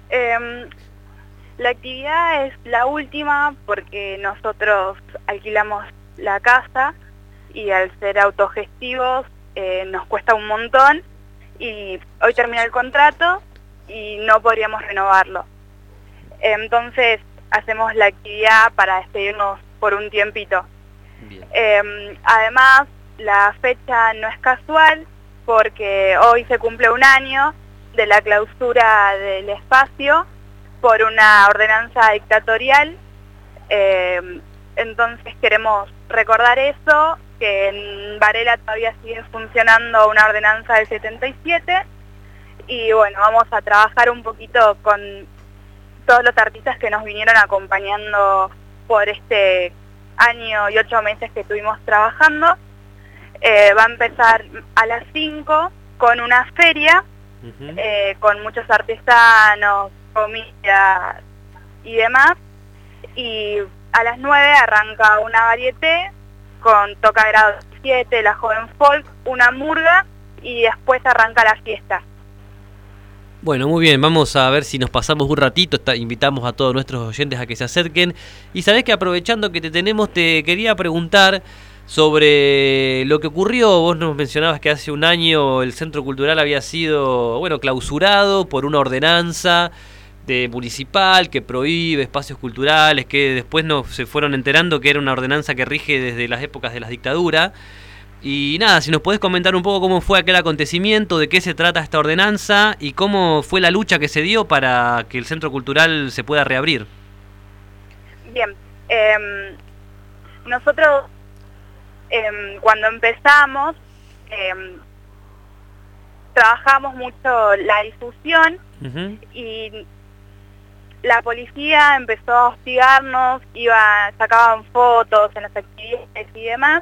La actividad es la última porque nosotros alquilamos la casa y al ser autogestivos nos cuesta un montón. Y hoy termina el contrato y no podríamos renovarlo. Entonces hacemos la actividad para despedirnos por un tiempito. Además, la fecha no es casual porque hoy se cumple 1 año de la clausura del espacio por una ordenanza dictatorial. Entonces queremos recordar eso, que en Varela todavía sigue funcionando una ordenanza del 77 y bueno, vamos a trabajar un poquito con todos los artistas que nos vinieron acompañando por este año y 8 meses que estuvimos trabajando. Va a empezar a las 5 con una feria, con muchos artesanos, comida y demás, y a las 9 arranca una varieté con Toca Grado 7, La Joven Folk, una murga y después arranca la fiesta. Bueno, muy bien, vamos a ver si nos pasamos un ratito, invitamos a todos nuestros oyentes a que se acerquen. Y sabés que aprovechando que te tenemos, te quería preguntar sobre lo que ocurrió. Vos nos mencionabas que hace 1 año el Centro Cultural había sido, bueno, clausurado por una ordenanza municipal que prohíbe espacios culturales, que después se fueron enterando que era una ordenanza que rige desde las épocas de la dictadura. Y nada, si nos podés comentar un poco cómo fue aquel acontecimiento, de qué se trata esta ordenanza y cómo fue la lucha que se dio para que el Centro Cultural se pueda reabrir. Bien, nosotros cuando empezamos trabajamos mucho la difusión y la policía empezó a hostigarnos, sacaban fotos en las actividades y demás.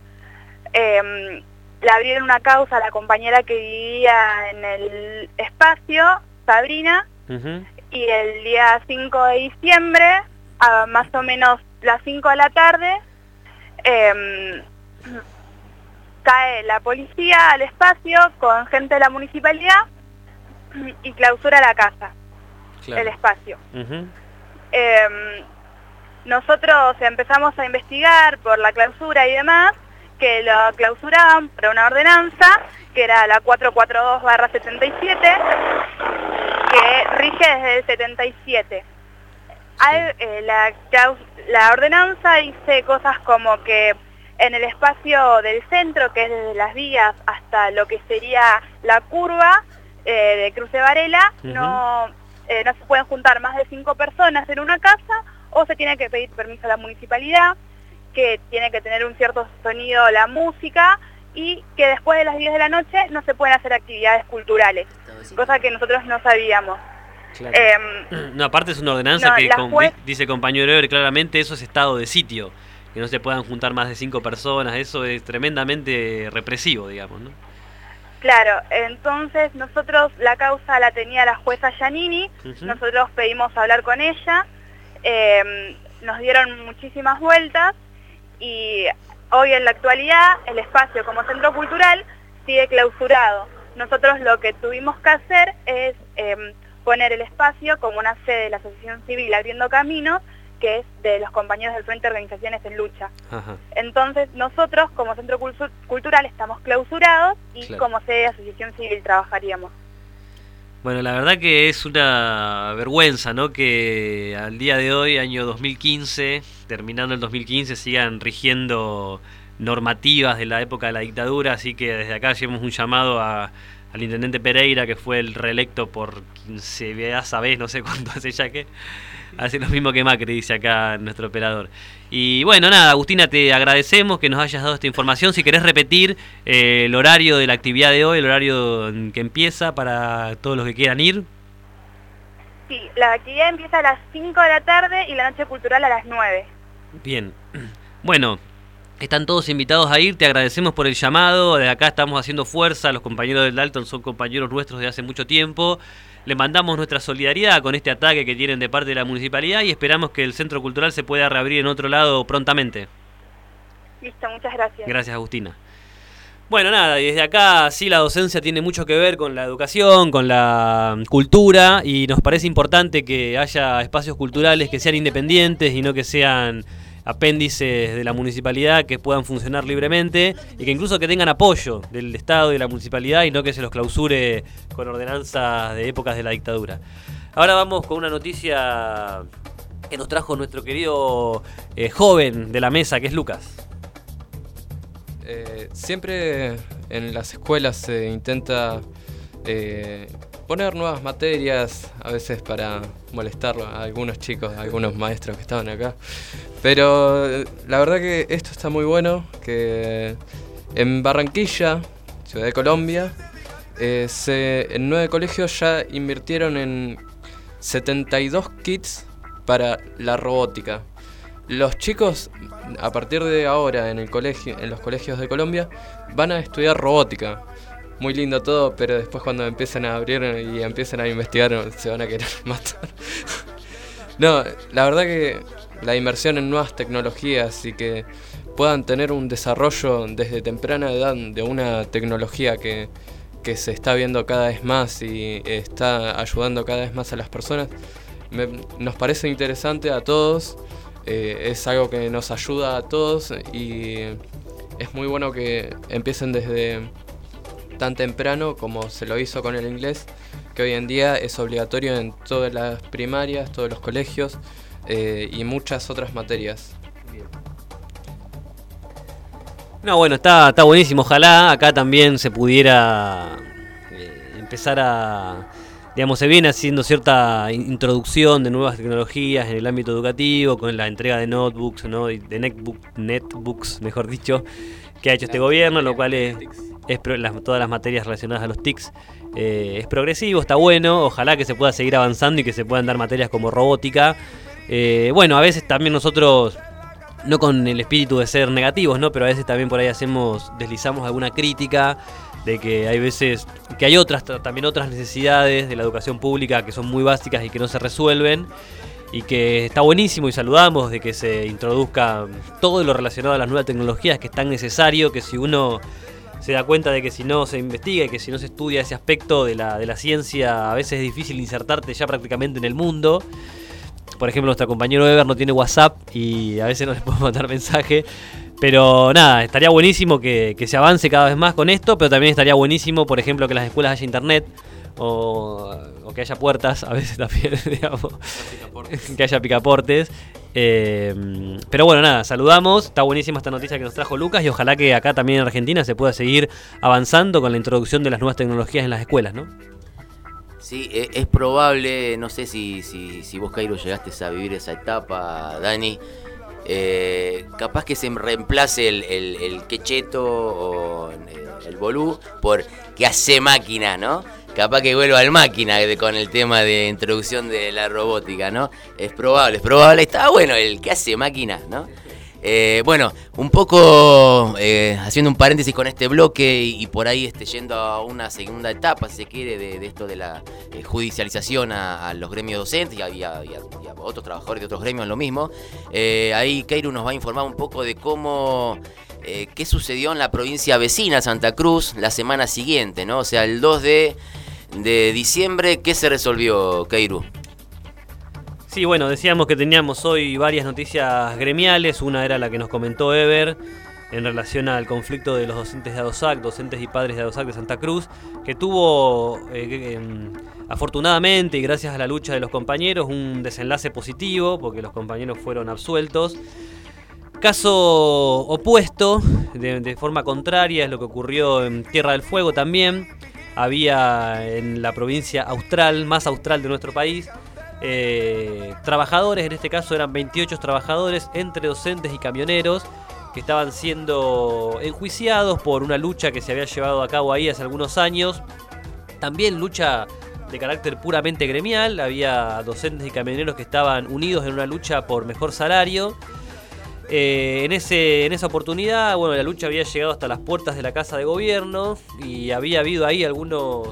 Le abrieron una causa a la compañera que vivía en el espacio, Sabrina, y el día 5 de diciembre, a más o menos las 5 de la tarde, cae la policía al espacio con gente de la municipalidad y clausura la casa, el espacio. Nosotros empezamos a investigar por la clausura y demás, que lo clausuraban por una ordenanza, que era la 442/77, que rige desde el 77. La ordenanza dice cosas como que en el espacio del centro, que es desde las vías hasta lo que sería la curva de Cruce Varela, no se pueden juntar más de 5 personas en una casa, o se tiene que pedir permiso a la municipalidad, que tiene que tener un cierto sonido la música, y que después de las 10 de la noche no se pueden hacer actividades culturales, cosa que nosotros no sabíamos. Claro. No, aparte es una ordenanza que dice compañero Eber claramente, eso es estado de sitio, que no se puedan juntar más de 5 personas, eso es tremendamente represivo, digamos, ¿no? Claro, entonces nosotros la causa la tenía la jueza Giannini, nosotros pedimos hablar con ella, nos dieron muchísimas vueltas, y hoy en la actualidad el espacio como centro cultural sigue clausurado. Nosotros lo que tuvimos que hacer es poner el espacio como una sede de la Asociación Civil Abriendo Caminos, que es de los compañeros del Frente de Organizaciones en Lucha. Entonces nosotros como centro cultural estamos clausurados y como sede de Asociación Civil trabajaríamos. Bueno, la verdad que es una vergüenza, ¿no? Que al día de hoy, año 2015, terminando el 2015, sigan rigiendo normativas de la época de la dictadura, así que desde acá hacemos un llamado al intendente Pereira, que fue el reelecto por 15 vez, no sé cuánto hace ya que hace lo mismo que Macri, dice acá nuestro operador. Y bueno, nada, Agustina, te agradecemos que nos hayas dado esta información. Si querés repetir el horario de la actividad de hoy, el horario que empieza para todos los que quieran ir. Sí, la actividad empieza a las 5 de la tarde y la noche cultural a las 9. Bien, bueno, están todos invitados a ir, te agradecemos por el llamado. Desde acá estamos haciendo fuerza, los compañeros del Dalton son compañeros nuestros de hace mucho tiempo. Le mandamos nuestra solidaridad con este ataque que tienen de parte de la municipalidad y esperamos que el Centro Cultural se pueda reabrir en otro lado prontamente. Listo, muchas gracias. Gracias, Agustina. Bueno, nada, y desde acá sí la docencia tiene mucho que ver con la educación, con la cultura, y nos parece importante que haya espacios culturales que sean independientes y no que sean apéndices de la municipalidad que puedan funcionar libremente y que incluso que tengan apoyo del Estado y de la municipalidad y no que se los clausure con ordenanzas de épocas de la dictadura. Ahora vamos con una noticia que nos trajo nuestro querido joven de la mesa, que es Lucas. Siempre en las escuelas se intenta poner nuevas materias, a veces para molestar a algunos chicos, a algunos maestros que estaban acá. Pero la verdad que esto está muy bueno, que en Barranquilla, ciudad de Colombia, en 9 colegios ya invirtieron en 72 kits para la robótica. Los chicos, a partir de ahora en los colegios de Colombia, van a estudiar robótica. Muy lindo todo, pero después cuando empiezan a abrir y empiezan a investigar se van a querer matar. No, la verdad que la inversión en nuevas tecnologías y que puedan tener un desarrollo desde temprana edad de una tecnología que se está viendo cada vez más y está ayudando cada vez más a las personas, nos parece interesante a todos. Es algo que nos ayuda a todos y es muy bueno que empiecen desde tan temprano como se lo hizo con el inglés, que hoy en día es obligatorio en todas las primarias, todos los colegios y muchas otras materias. No, bueno, está buenísimo. Ojalá acá también se pudiera empezar a... Digamos, se viene haciendo cierta introducción de nuevas tecnologías en el ámbito educativo, con la entrega de notebooks, ¿no? De netbooks, mejor dicho, que ha hecho este gobierno, lo cual es todas las materias relacionadas a los TICs. Es progresivo, está bueno, ojalá que se pueda seguir avanzando y que se puedan dar materias como robótica. Bueno, a veces también nosotros, no con el espíritu de ser negativos, ¿no? Pero a veces también por ahí deslizamos alguna crítica de que hay veces que hay también otras necesidades de la educación pública que son muy básicas y que no se resuelven, y que está buenísimo y saludamos de que se introduzca todo lo relacionado a las nuevas tecnologías, que es tan necesario, que si uno se da cuenta de que si no se investiga y que si no se estudia ese aspecto de la ciencia, a veces es difícil insertarte ya prácticamente en el mundo. Por ejemplo, nuestro compañero Ever no tiene WhatsApp y a veces no le podemos mandar mensaje. Pero nada, estaría buenísimo que se avance cada vez más con esto, pero también estaría buenísimo, por ejemplo, que en las escuelas haya internet o que haya puertas, a veces también, digamos, que haya picaportes. Pero bueno, nada, saludamos, está buenísima esta noticia que nos trajo Lucas y ojalá que acá también en Argentina se pueda seguir avanzando con la introducción de las nuevas tecnologías en las escuelas, ¿no? Sí, es probable, no sé si vos, Cairo, llegaste a vivir esa etapa, Dani. Capaz que se reemplace el quecheto o el bolú por que hace máquina, ¿no? Capaz que vuelva al máquina con el tema de introducción de la robótica, ¿no? Es probable, está bueno el que hace máquina, ¿no? Bueno, un poco haciendo un paréntesis con este bloque y por ahí yendo a una segunda etapa, si se quiere, de esto de la judicialización a los gremios docentes y a otros trabajadores de otros gremios, lo mismo. Ahí Keiru nos va a informar un poco de cómo, qué sucedió en la provincia vecina, Santa Cruz, la semana siguiente, ¿no? O sea, el 2 de diciembre, ¿qué se resolvió, Keiru? Sí, bueno, decíamos que teníamos hoy varias noticias gremiales. Una era la que nos comentó Ever en relación al conflicto de los docentes de ADOSAC, docentes y padres de ADOSAC de Santa Cruz, que tuvo, afortunadamente y gracias a la lucha de los compañeros, un desenlace positivo, porque los compañeros fueron absueltos. Caso opuesto, de forma contraria, es lo que ocurrió en Tierra del Fuego también. Había en la provincia austral, más austral de nuestro país, trabajadores, en este caso eran 28 trabajadores entre docentes y camioneros que estaban siendo enjuiciados por una lucha que se había llevado a cabo ahí hace algunos años, también lucha de carácter puramente gremial. Había docentes y camioneros que estaban unidos en una lucha por mejor salario. En esa oportunidad, bueno, la lucha había llegado hasta las puertas de la Casa de Gobierno y había habido ahí algunas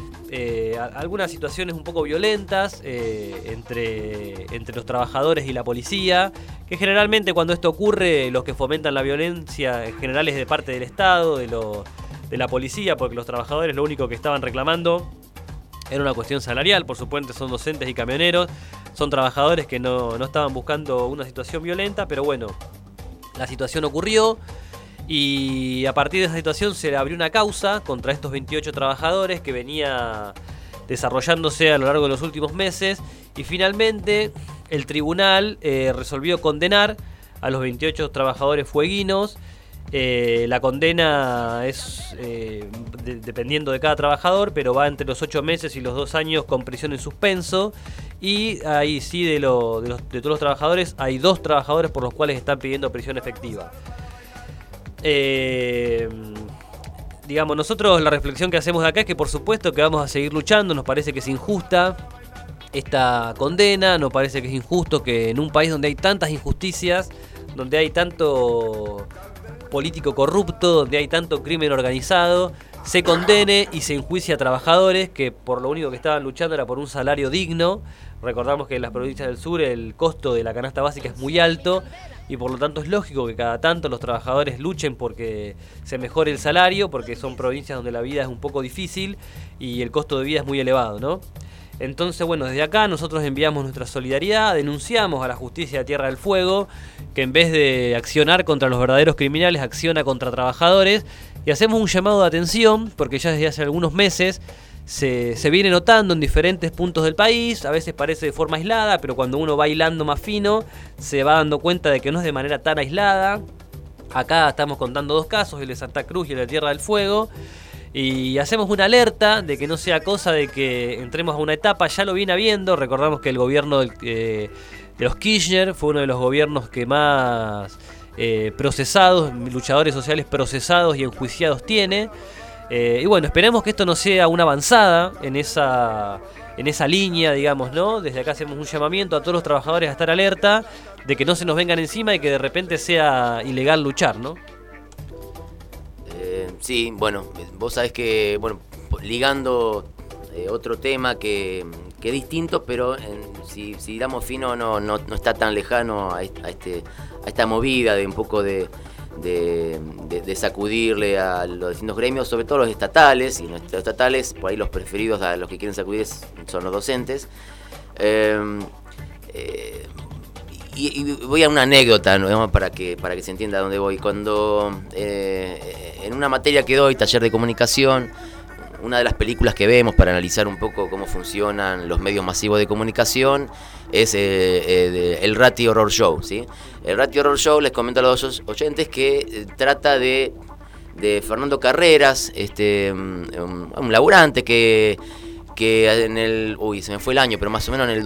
situaciones un poco violentas entre los trabajadores y la policía, que generalmente cuando esto ocurre, los que fomentan la violencia en general es de parte del Estado, de la policía, porque los trabajadores lo único que estaban reclamando era una cuestión salarial. Por supuesto son docentes y camioneros, Son trabajadores que no estaban buscando una situación violenta, pero bueno, la situación ocurrió y a partir de esa situación se abrió una causa contra estos 28 trabajadores que venía desarrollándose a lo largo de los últimos meses y finalmente el tribunal resolvió condenar a los 28 trabajadores fueguinos. La condena es dependiendo de cada trabajador, pero va entre los 8 meses y los 2 años con prisión en suspenso. Y ahí sí, de todos los trabajadores, hay 2 trabajadores por los cuales están pidiendo prisión efectiva. Digamos, nosotros la reflexión que hacemos de acá es que por supuesto que vamos a seguir luchando. Nos parece que es injusta esta condena, nos parece que es injusto que en un país donde hay tantas injusticias, donde hay tanto político corrupto, donde hay tanto crimen organizado, se condene y se enjuicia a trabajadores que por lo único que estaban luchando era por un salario digno. Recordamos que en las provincias del sur el costo de la canasta básica es muy alto y por lo tanto es lógico que cada tanto los trabajadores luchen porque se mejore el salario, porque son provincias donde la vida es un poco difícil y el costo de vida es muy elevado, ¿no? Entonces, bueno, desde acá nosotros enviamos nuestra solidaridad, denunciamos a la justicia de Tierra del Fuego, que en vez de accionar contra los verdaderos criminales, acciona contra trabajadores, y hacemos un llamado de atención, porque ya desde hace algunos meses se viene notando en diferentes puntos del país, a veces parece de forma aislada, pero cuando uno va hilando más fino, se va dando cuenta de que no es de manera tan aislada. Acá estamos contando 2 casos, el de Santa Cruz y el de Tierra del Fuego, y hacemos una alerta de que no sea cosa de que entremos a una etapa, ya lo viene habiendo. Recordamos que el gobierno de los Kirchner fue uno de los gobiernos que más procesados, luchadores sociales procesados y enjuiciados tiene. Y bueno, esperemos que esto no sea una avanzada en esa línea, digamos, ¿no? Desde acá hacemos un llamamiento a todos los trabajadores a estar alerta de que no se nos vengan encima y que de repente sea ilegal luchar, ¿no? Sí, bueno, vos sabés que, bueno, ligando otro tema que es distinto, pero si damos fino no está tan lejano a esta movida de un poco de sacudirle a los distintos gremios, sobre todo los estatales, y los estatales, por ahí los preferidos a los que quieren sacudir son los docentes. Y voy a una anécdota, ¿no? para que se entienda a dónde voy. Cuando en una materia que doy, taller de comunicación, una de las películas que vemos para analizar un poco cómo funcionan los medios masivos de comunicación es el Ratio Horror Show, ¿sí? El Ratio Horror Show, les comento a los oyentes que trata de Fernando Carreras, un laburante que en el... Uy, se me fue el año, pero más o menos en el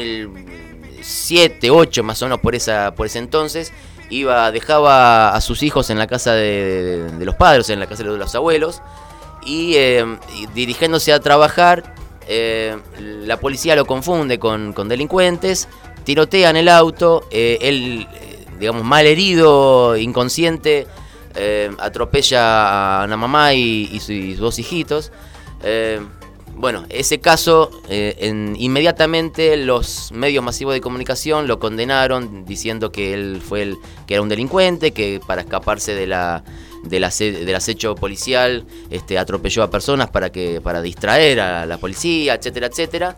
2007, 2008, más o menos por ese entonces, dejaba a sus hijos en la casa de los padres, en la casa de los abuelos, y dirigiéndose a trabajar, la policía lo confunde con delincuentes, tirotean el auto, él, digamos, mal herido, inconsciente, atropella a una mamá y sus 2 hijitos. Bueno, ese caso, inmediatamente los medios masivos de comunicación lo condenaron diciendo que él que era un delincuente, que para escaparse del acecho policial atropelló a personas para distraer a la policía, etcétera, etcétera.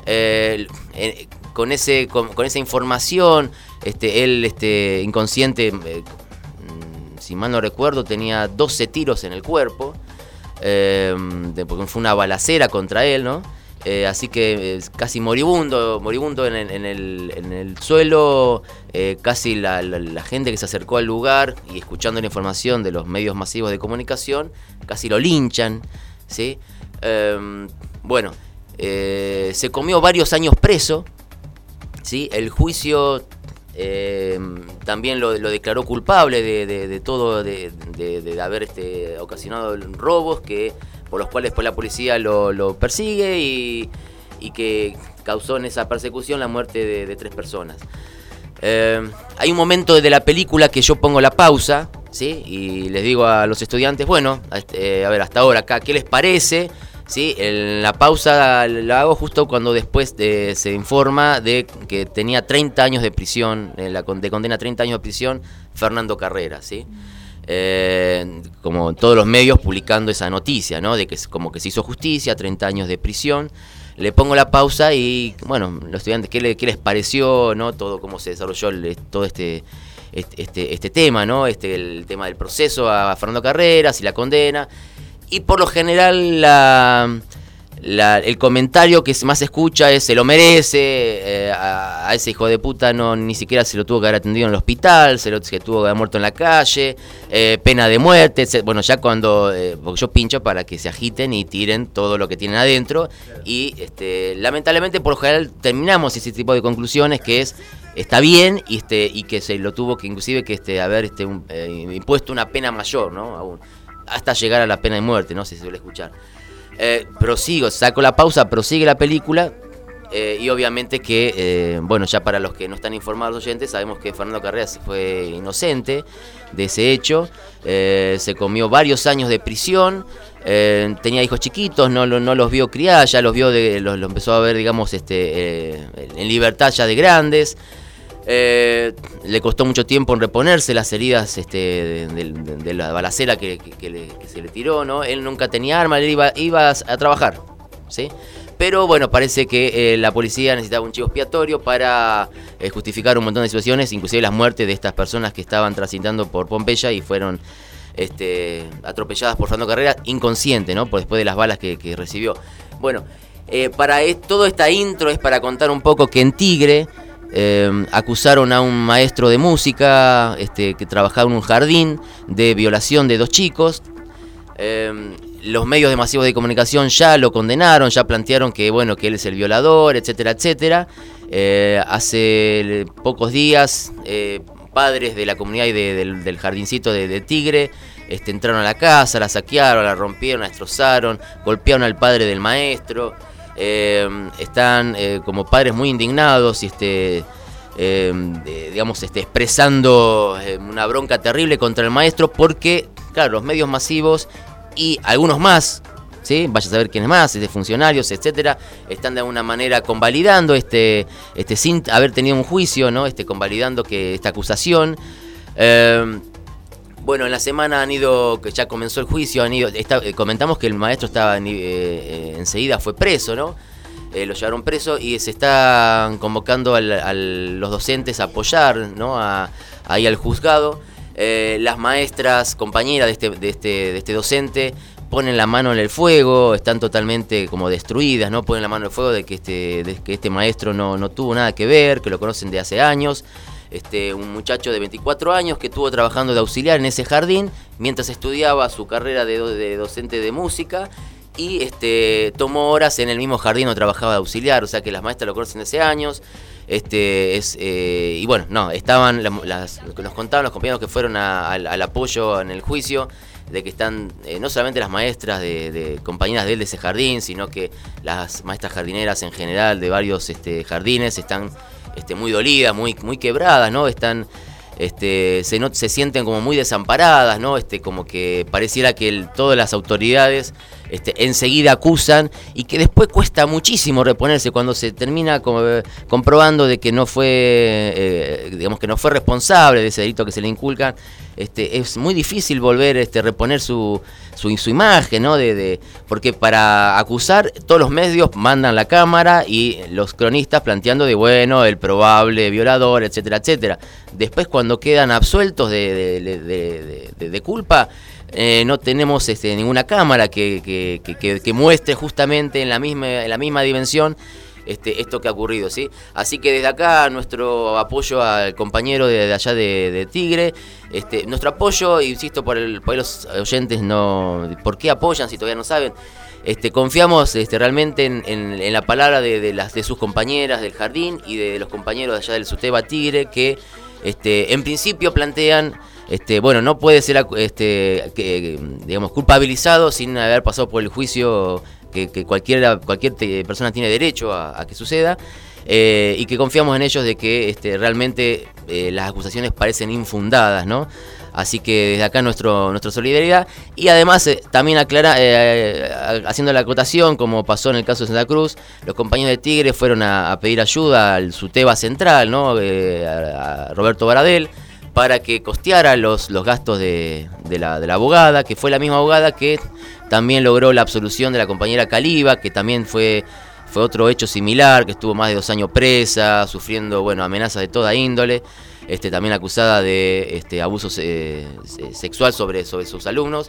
Con esa información, él inconsciente, si mal no recuerdo, tenía 12 tiros en el cuerpo. Porque fue una balacera contra él, ¿no? Así que casi moribundo en el suelo, casi la gente que se acercó al lugar y escuchando la información de los medios masivos de comunicación, casi lo linchan, ¿sí? Bueno, se comió varios años preso, ¿sí? El juicio también lo declaró culpable de todo, de haber ocasionado robos por los cuales después la policía lo persigue y que causó en esa persecución la muerte de 3 personas. Hay un momento de la película que yo pongo la pausa, ¿sí? Y les digo a los estudiantes, bueno, a ver, hasta ahora acá, ¿qué les parece? Sí, la pausa la hago justo cuando después se informa de que tenía 30 años de prisión, de condena a 30 años de prisión, Fernando Carreras, ¿sí? Como todos los medios publicando esa noticia, ¿no? De que como que se hizo justicia, 30 años de prisión. le pongo la pausa y, bueno, los estudiantes, ¿qué les pareció, no? Todo cómo se desarrolló todo este tema, ¿no? El tema del proceso a Fernando Carreras y la condena. Y por lo general el comentario que más se escucha es: se lo merece, a ese hijo de puta ni siquiera se lo tuvo que haber atendido en el hospital, se tuvo que haber muerto en la calle, pena de muerte, etc. Bueno, ya cuando, porque yo pincho para que se agiten y tiren todo lo que tienen adentro, y lamentablemente por lo general terminamos ese tipo de conclusiones, que está bien, y que se lo tuvo que inclusive que haber impuesto una pena mayor, ¿no? Aún, hasta llegar a la pena de muerte, ¿no? Se suele escuchar. Saco la pausa, prosigue la película, y obviamente que, bueno, ya para los que no están informados, los oyentes, sabemos que Fernando Carreras fue inocente de ese hecho, se comió varios años de prisión, tenía hijos chiquitos, no los vio criar, ya los empezó a ver, digamos, en libertad ya de grandes. Le costó mucho tiempo en reponerse las heridas de la balacera que se le tiró, ¿no? Él nunca tenía arma, él iba a trabajar, ¿sí? Pero bueno, parece que la policía necesitaba un chivo expiatorio para justificar un montón de situaciones, inclusive las muertes de estas personas que estaban transitando por Pompeya y fueron atropelladas por Fernando Carreras, inconsciente, ¿no? Después de las balas que recibió. Bueno, toda esta intro es para contar un poco que en Tigre acusaron a un maestro de música que trabajaba en un jardín de violación de 2 chicos. Los medios masivos de comunicación ya lo condenaron, ya plantearon que él es el violador, etcétera, etcétera. Hace pocos días, padres de la comunidad y del jardincito de Tigre entraron a la casa, la saquearon, la rompieron, la destrozaron, golpearon al padre del maestro. Están como padres muy indignados y expresando una bronca terrible contra el maestro, porque, claro, los medios masivos y algunos más, ¿sí? Vaya a saber quiénes más, funcionarios, etcétera, están de alguna manera convalidando sin haber tenido un juicio, ¿no? Convalidando esta acusación. Bueno, en la semana que ya comenzó el juicio, comentamos que el maestro estaba enseguida fue preso, ¿no? Lo llevaron preso y se están convocando a los docentes a apoyar, ¿no? Ahí al juzgado. Las maestras, compañeras de este docente, ponen la mano en el fuego, están totalmente como destruidas, ¿no? Ponen la mano en el fuego de que este maestro no tuvo nada que ver, que lo conocen de hace años. Un muchacho de 24 años que estuvo trabajando de auxiliar en ese jardín mientras estudiaba su carrera de docente de música, y tomó horas en el mismo jardín donde trabajaba de auxiliar, o sea que las maestras lo conocen de hace años. Y bueno, no, estaban nos contaban los compañeros que fueron al apoyo en el juicio, de que están no solamente las maestras de compañeras de él de ese jardín, sino que las maestras jardineras en general de varios jardines están muy dolidas, muy quebradas, ¿no? Están se sienten como muy desamparadas, ¿no? Como que pareciera que todas las autoridades enseguida acusan, y que después cuesta muchísimo reponerse cuando se termina comprobando de que no fue que no fue responsable de ese delito que se le inculcan. Es muy difícil volver reponer su imagen, ¿no? Porque para acusar todos los medios mandan la cámara y los cronistas planteando el probable violador, etcétera, etcétera. Después, cuando quedan absueltos de culpa, no tenemos ninguna cámara que muestre justamente en la misma dimensión esto que ha ocurrido, ¿sí? Así que desde acá nuestro apoyo al compañero de allá de Tigre, nuestro apoyo, insisto, por los oyentes, ¿por qué apoyan si todavía no saben? Confiamos realmente en la palabra de sus compañeras del jardín y de los compañeros de allá del SUTEBA Tigre, que en principio plantean, no puede ser culpabilizado sin haber pasado por el juicio que cualquier persona tiene derecho a que suceda, y que confiamos en ellos de que realmente las acusaciones parecen infundadas, ¿no? Así que desde acá nuestra solidaridad, y además también haciendo la acotación, como pasó en el caso de Santa Cruz, los compañeros de Tigre fueron a pedir ayuda al SUTEBA Central, ¿no? A Roberto Baradel, para que costeara los gastos de la abogada, que fue la misma abogada que también logró la absolución de la compañera Caliba, que también fue fue otro hecho similar, que estuvo más de 2 años presa, sufriendo, bueno, amenazas de toda índole, también acusada de abuso sexual sobre sus alumnos.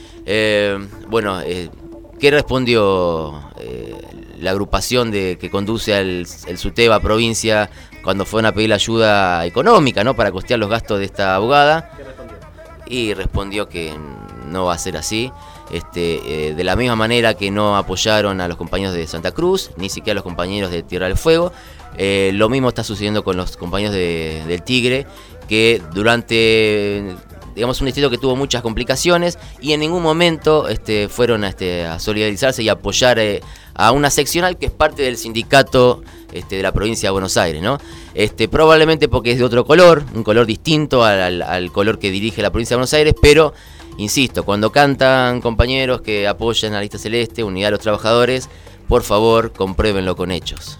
¿Qué respondió la agrupación que conduce al SUTEBA provincia cuando fueron a pedir ayuda económica, ¿no?, para costear los gastos de esta abogada? ¿Qué respondió? Y respondió que no va a ser así. De la misma manera que no apoyaron a los compañeros de Santa Cruz, ni siquiera a los compañeros de Tierra del Fuego. Lo mismo está sucediendo con los compañeros del Tigre, que durante, digamos, un distrito que tuvo muchas complicaciones y en ningún momento fueron a solidarizarse y apoyar a una seccional que es parte del sindicato de la provincia de Buenos Aires, ¿no? Probablemente porque es de otro color, un color distinto al color que dirige la provincia de Buenos Aires, pero insisto, cuando cantan compañeros que apoyan a la Lista Celeste, Unidad de los Trabajadores, por favor, compruébenlo con hechos.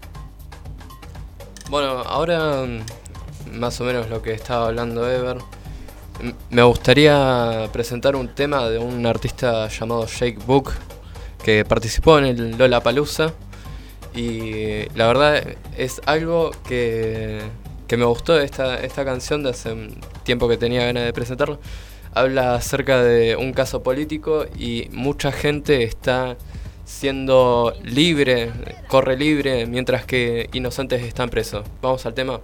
Bueno, ahora más o menos lo que estaba hablando Ever, me gustaría presentar un tema de un artista llamado Jake Book, que participó en el Lollapalooza, y la verdad es algo que me gustó de esta canción de hace tiempo que tenía ganas de presentarlo. Habla acerca de un caso político y mucha gente está siendo libre, corre libre, mientras que inocentes están presos. Vamos al tema.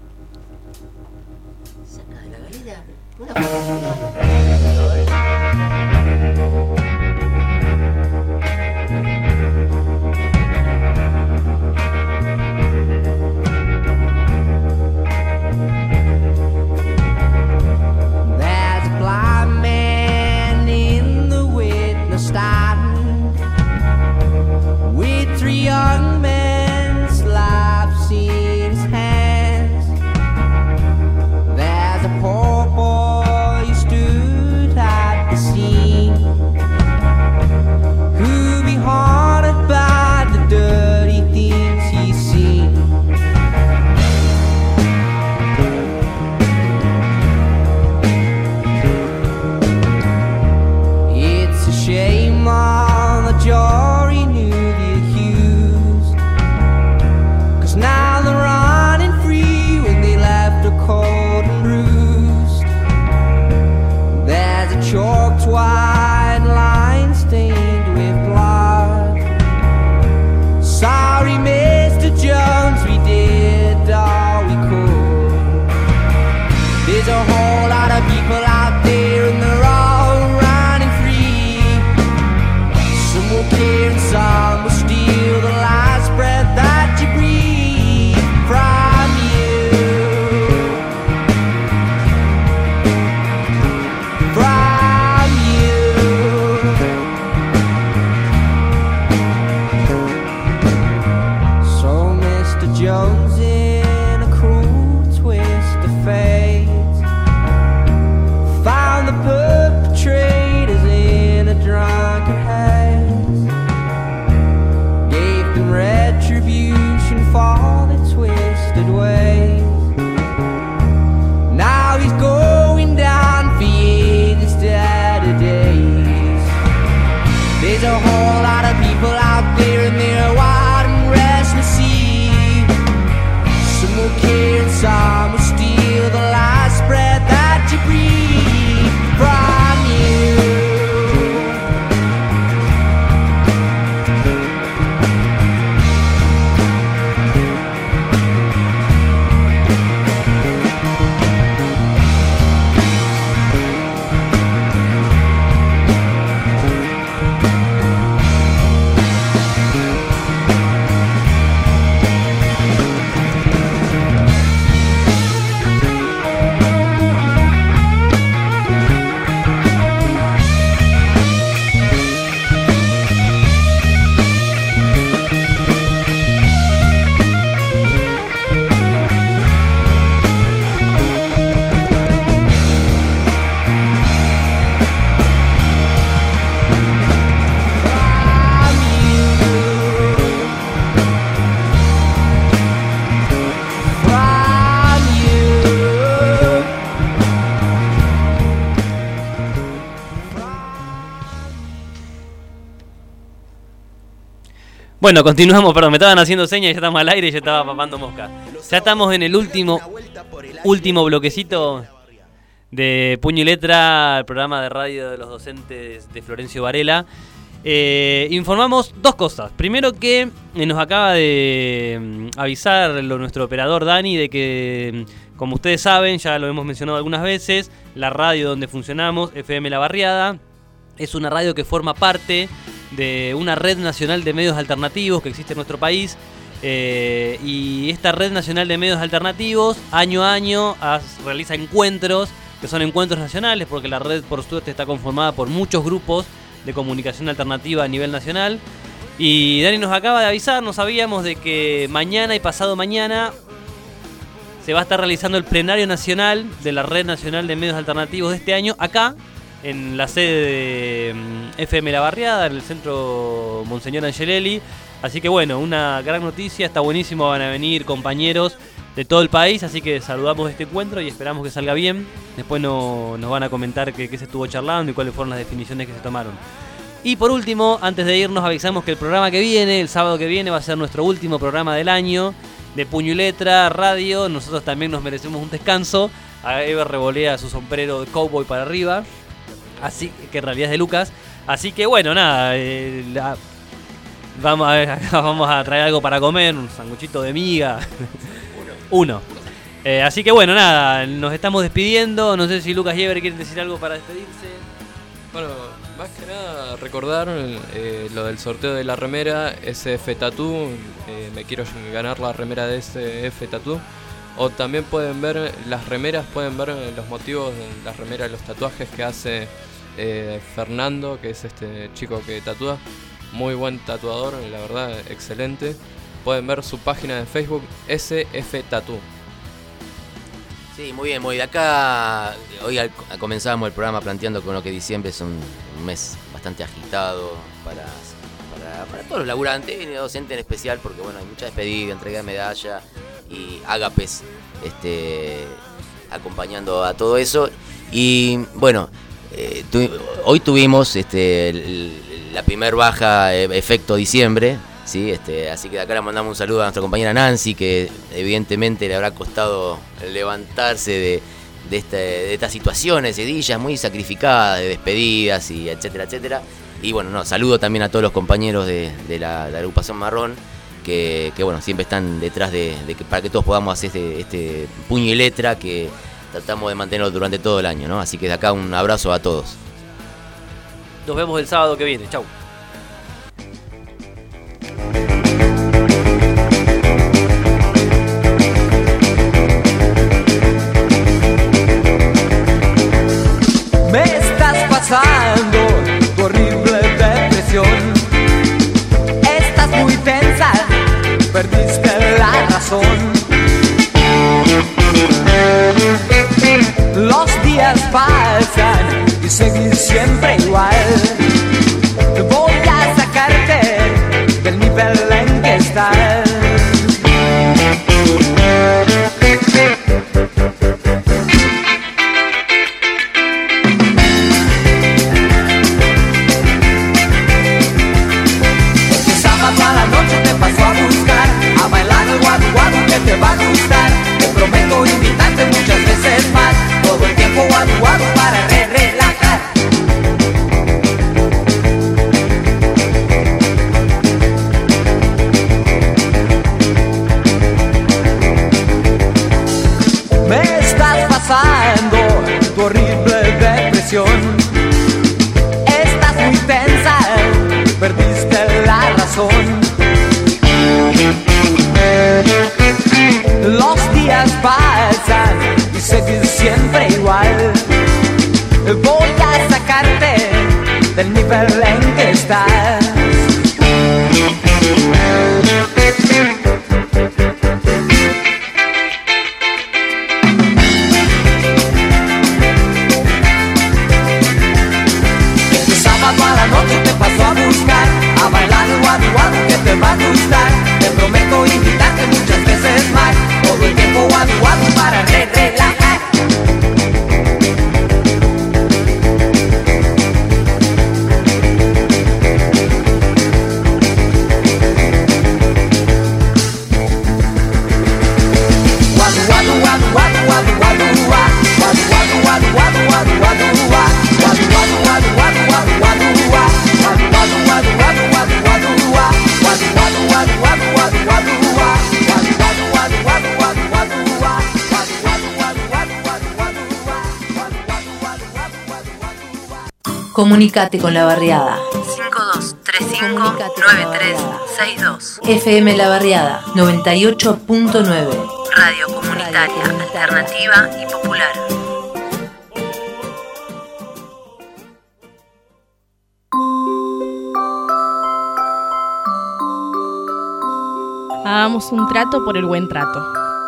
Young men's lives in his hands. There's a poor boy who stood at the scene, who'll be haunted by the dirty things he's seen. It's a shame on the jury knew the accused, 'cause now they're running free when they left her cold and bruised. There's a chalked white line stained with blood. Sorry, Mr. Jones, we did all we could. There's a whole lot of people out there and they're all running free. Some will care and some will steal the last breath that you breathe from you. From you. So Mr. Jones, in a cruel twist of fate, found the perpetrators in a drunken haze, gave them retribution for their twisted ways. Now he's going down for years instead of days. There's a whole lot of people out there in their wide and restless sea. Some will care and some will steal the last breath that you breathe from you. Bueno, continuamos, perdón, me estaban haciendo señas y ya estamos al aire y yo estaba papando mosca. Ya estamos en el último bloquecito de Puño y Letra, el programa de radio de los docentes de Florencio Varela. Informamos dos cosas. Primero que nos acaba de avisar nuestro operador Dani de que, como ustedes saben, ya lo hemos mencionado algunas veces, la radio donde funcionamos, FM La Barriada, es una radio que forma parte de una red nacional de medios alternativos que existe en nuestro país. Y esta red nacional de medios alternativos año a año realiza encuentros, que son encuentros nacionales, porque la red por suerte está conformada por muchos grupos de comunicación alternativa a nivel nacional. Y Dani nos acaba de avisar, no sabíamos, de que mañana y pasado mañana se va a estar realizando el plenario nacional de la red nacional de medios alternativos de este año, acá en la sede de FM La Barriada, en el centro Monseñor Angelelli. Así que bueno, una gran noticia, está buenísimo, van a venir compañeros de todo el país, así que saludamos este encuentro y esperamos que salga bien. Después nos van a comentar qué se estuvo charlando y cuáles fueron las definiciones que se tomaron. Y por último, antes de irnos, avisamos que el programa que viene, el sábado que viene, va a ser nuestro último programa del año de Puño y Letra, radio. Nosotros también nos merecemos un descanso. A Ever revolea su sombrero de cowboy para arriba, así que en realidad es de Lucas. Así que bueno, nada, vamos a traer algo para comer, un sanguchito de miga. Uno. Así que bueno, nada, nos estamos despidiendo. No sé si Lucas y Ever quieren decir algo para despedirse. Bueno, más que nada recordar lo del sorteo de la remera SF Tattoo. Me quiero ganar la remera de SF Tattoo. O también pueden ver las remeras, pueden ver los motivos de las remeras, los tatuajes que hace Fernando, que es este chico que tatúa. Muy buen tatuador, la verdad, excelente. Pueden ver su página de Facebook, SF Tattoo. Sí, muy bien, muy bien. Acá hoy comenzábamos el programa planteando con lo que diciembre es un mes bastante agitado para todos los laburantes y docentes en especial, porque bueno, hay mucha despedida, entrega de medalla y ágapes acompañando a todo eso. Y bueno, hoy tuvimos la primer baja efecto diciembre, ¿sí? Así que de acá le mandamos un saludo a nuestra compañera Nancy, que evidentemente le habrá costado levantarse de estas situaciones, hedillas muy sacrificadas, de despedidas y etcétera, etcétera. Y bueno, saludo también a todos los compañeros de la agrupación Marrón, que bueno, siempre están detrás para que todos podamos hacer este puño y letra que tratamos de mantenerlo durante todo el año, ¿no? Así que de acá un abrazo a todos. Nos vemos el sábado que viene. Chau. Me estás pasando tu horrible depresión. Estás muy tensa, perdiste la razón. Los días pasan y seguís siempre igual. Voy a sacarte del nivel en que estás. Este sábado a la noche te paso a buscar, a bailar el guadu guadu que te va a gustar. Te prometo invitarte muchas veces más, todo el tiempo guadu guadu para relajar. Me estás pasando tu horrible depresión. Estás muy tensa, perdiste la razón. Los días pasan y seguís siempre igual. Voy a sacarte del nivel en que estás. Este sábado a la noche te paso a buscar, a bailar el guadu guadu que te va a gustar. Te prometo invitarte muchas veces más, todo el tiempo guadu guadu para relajar. Comunicate con La Barriada. 5235-9362. FM La Barriada 98.9. Radio comunitaria, alternativa y popular. Hagamos un trato por el buen trato.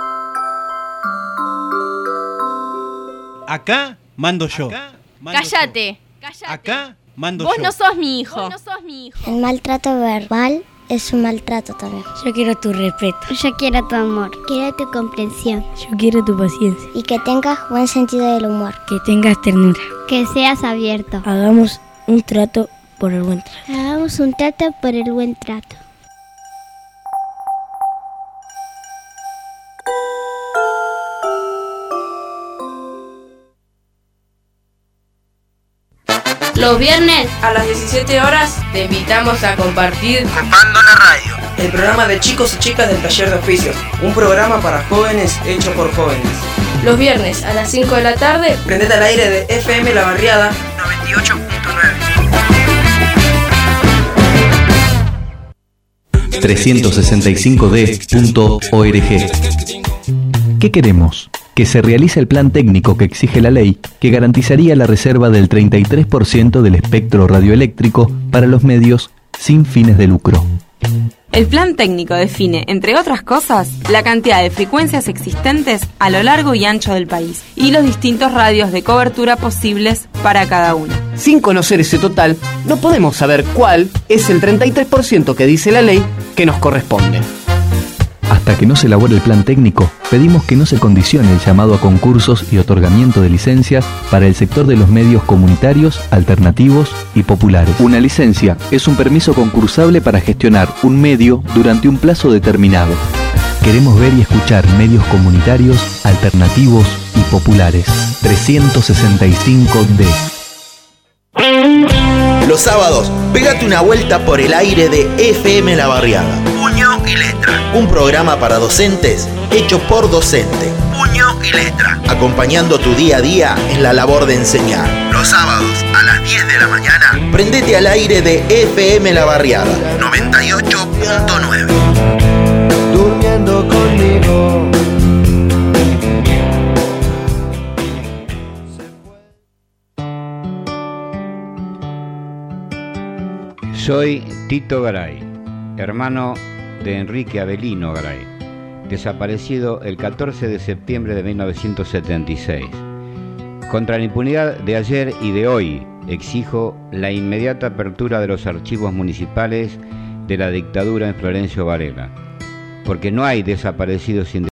Acá mando yo. Cállate. Acá mando Vos yo. no sos mi hijo. El maltrato verbal es un maltrato también. Yo quiero tu respeto. Yo quiero tu amor. Quiero tu comprensión. Yo quiero tu paciencia. Y que tengas buen sentido del humor. Que tengas ternura. Que seas abierto. Hagamos un trato por el buen trato. Hagamos un trato por el buen trato. Los viernes a las 17 horas te invitamos a compartir Copando la Radio, el programa de chicos y chicas del taller de oficios, un programa para jóvenes hecho por jóvenes. Los viernes a las 5 de la tarde, prendete al aire de FM La Barriada 98.9. 365d.org. ¿Qué queremos? Que se realice el plan técnico que exige la ley, que garantizaría la reserva del 33% del espectro radioeléctrico para los medios sin fines de lucro. El plan técnico define, entre otras cosas, la cantidad de frecuencias existentes a lo largo y ancho del país y los distintos radios de cobertura posibles para cada uno. Sin conocer ese total, no podemos saber cuál es el 33% que dice la ley que nos corresponde. Hasta que no se elabore el plan técnico, pedimos que no se condicione el llamado a concursos y otorgamiento de licencias para el sector de los medios comunitarios, alternativos y populares. Una licencia es un permiso concursable para gestionar un medio durante un plazo determinado. Queremos ver y escuchar medios comunitarios, alternativos y populares. 365D. Los sábados, pégate una vuelta por el aire de FM La Barriada. Puño y letra. Un programa para docentes hecho por docente. Puño y letra. Acompañando tu día a día en la labor de enseñar. Los sábados a las 10 de la mañana, prendete al aire de FM La Barriada 98.9. Durmiendo conmigo. Soy Tito Garay, hermano de Enrique Avelino Garay, desaparecido el 14 de septiembre de 1976. Contra la impunidad de ayer y de hoy, exijo la inmediata apertura de los archivos municipales de la dictadura en Florencio Varela, porque no hay desaparecidos sin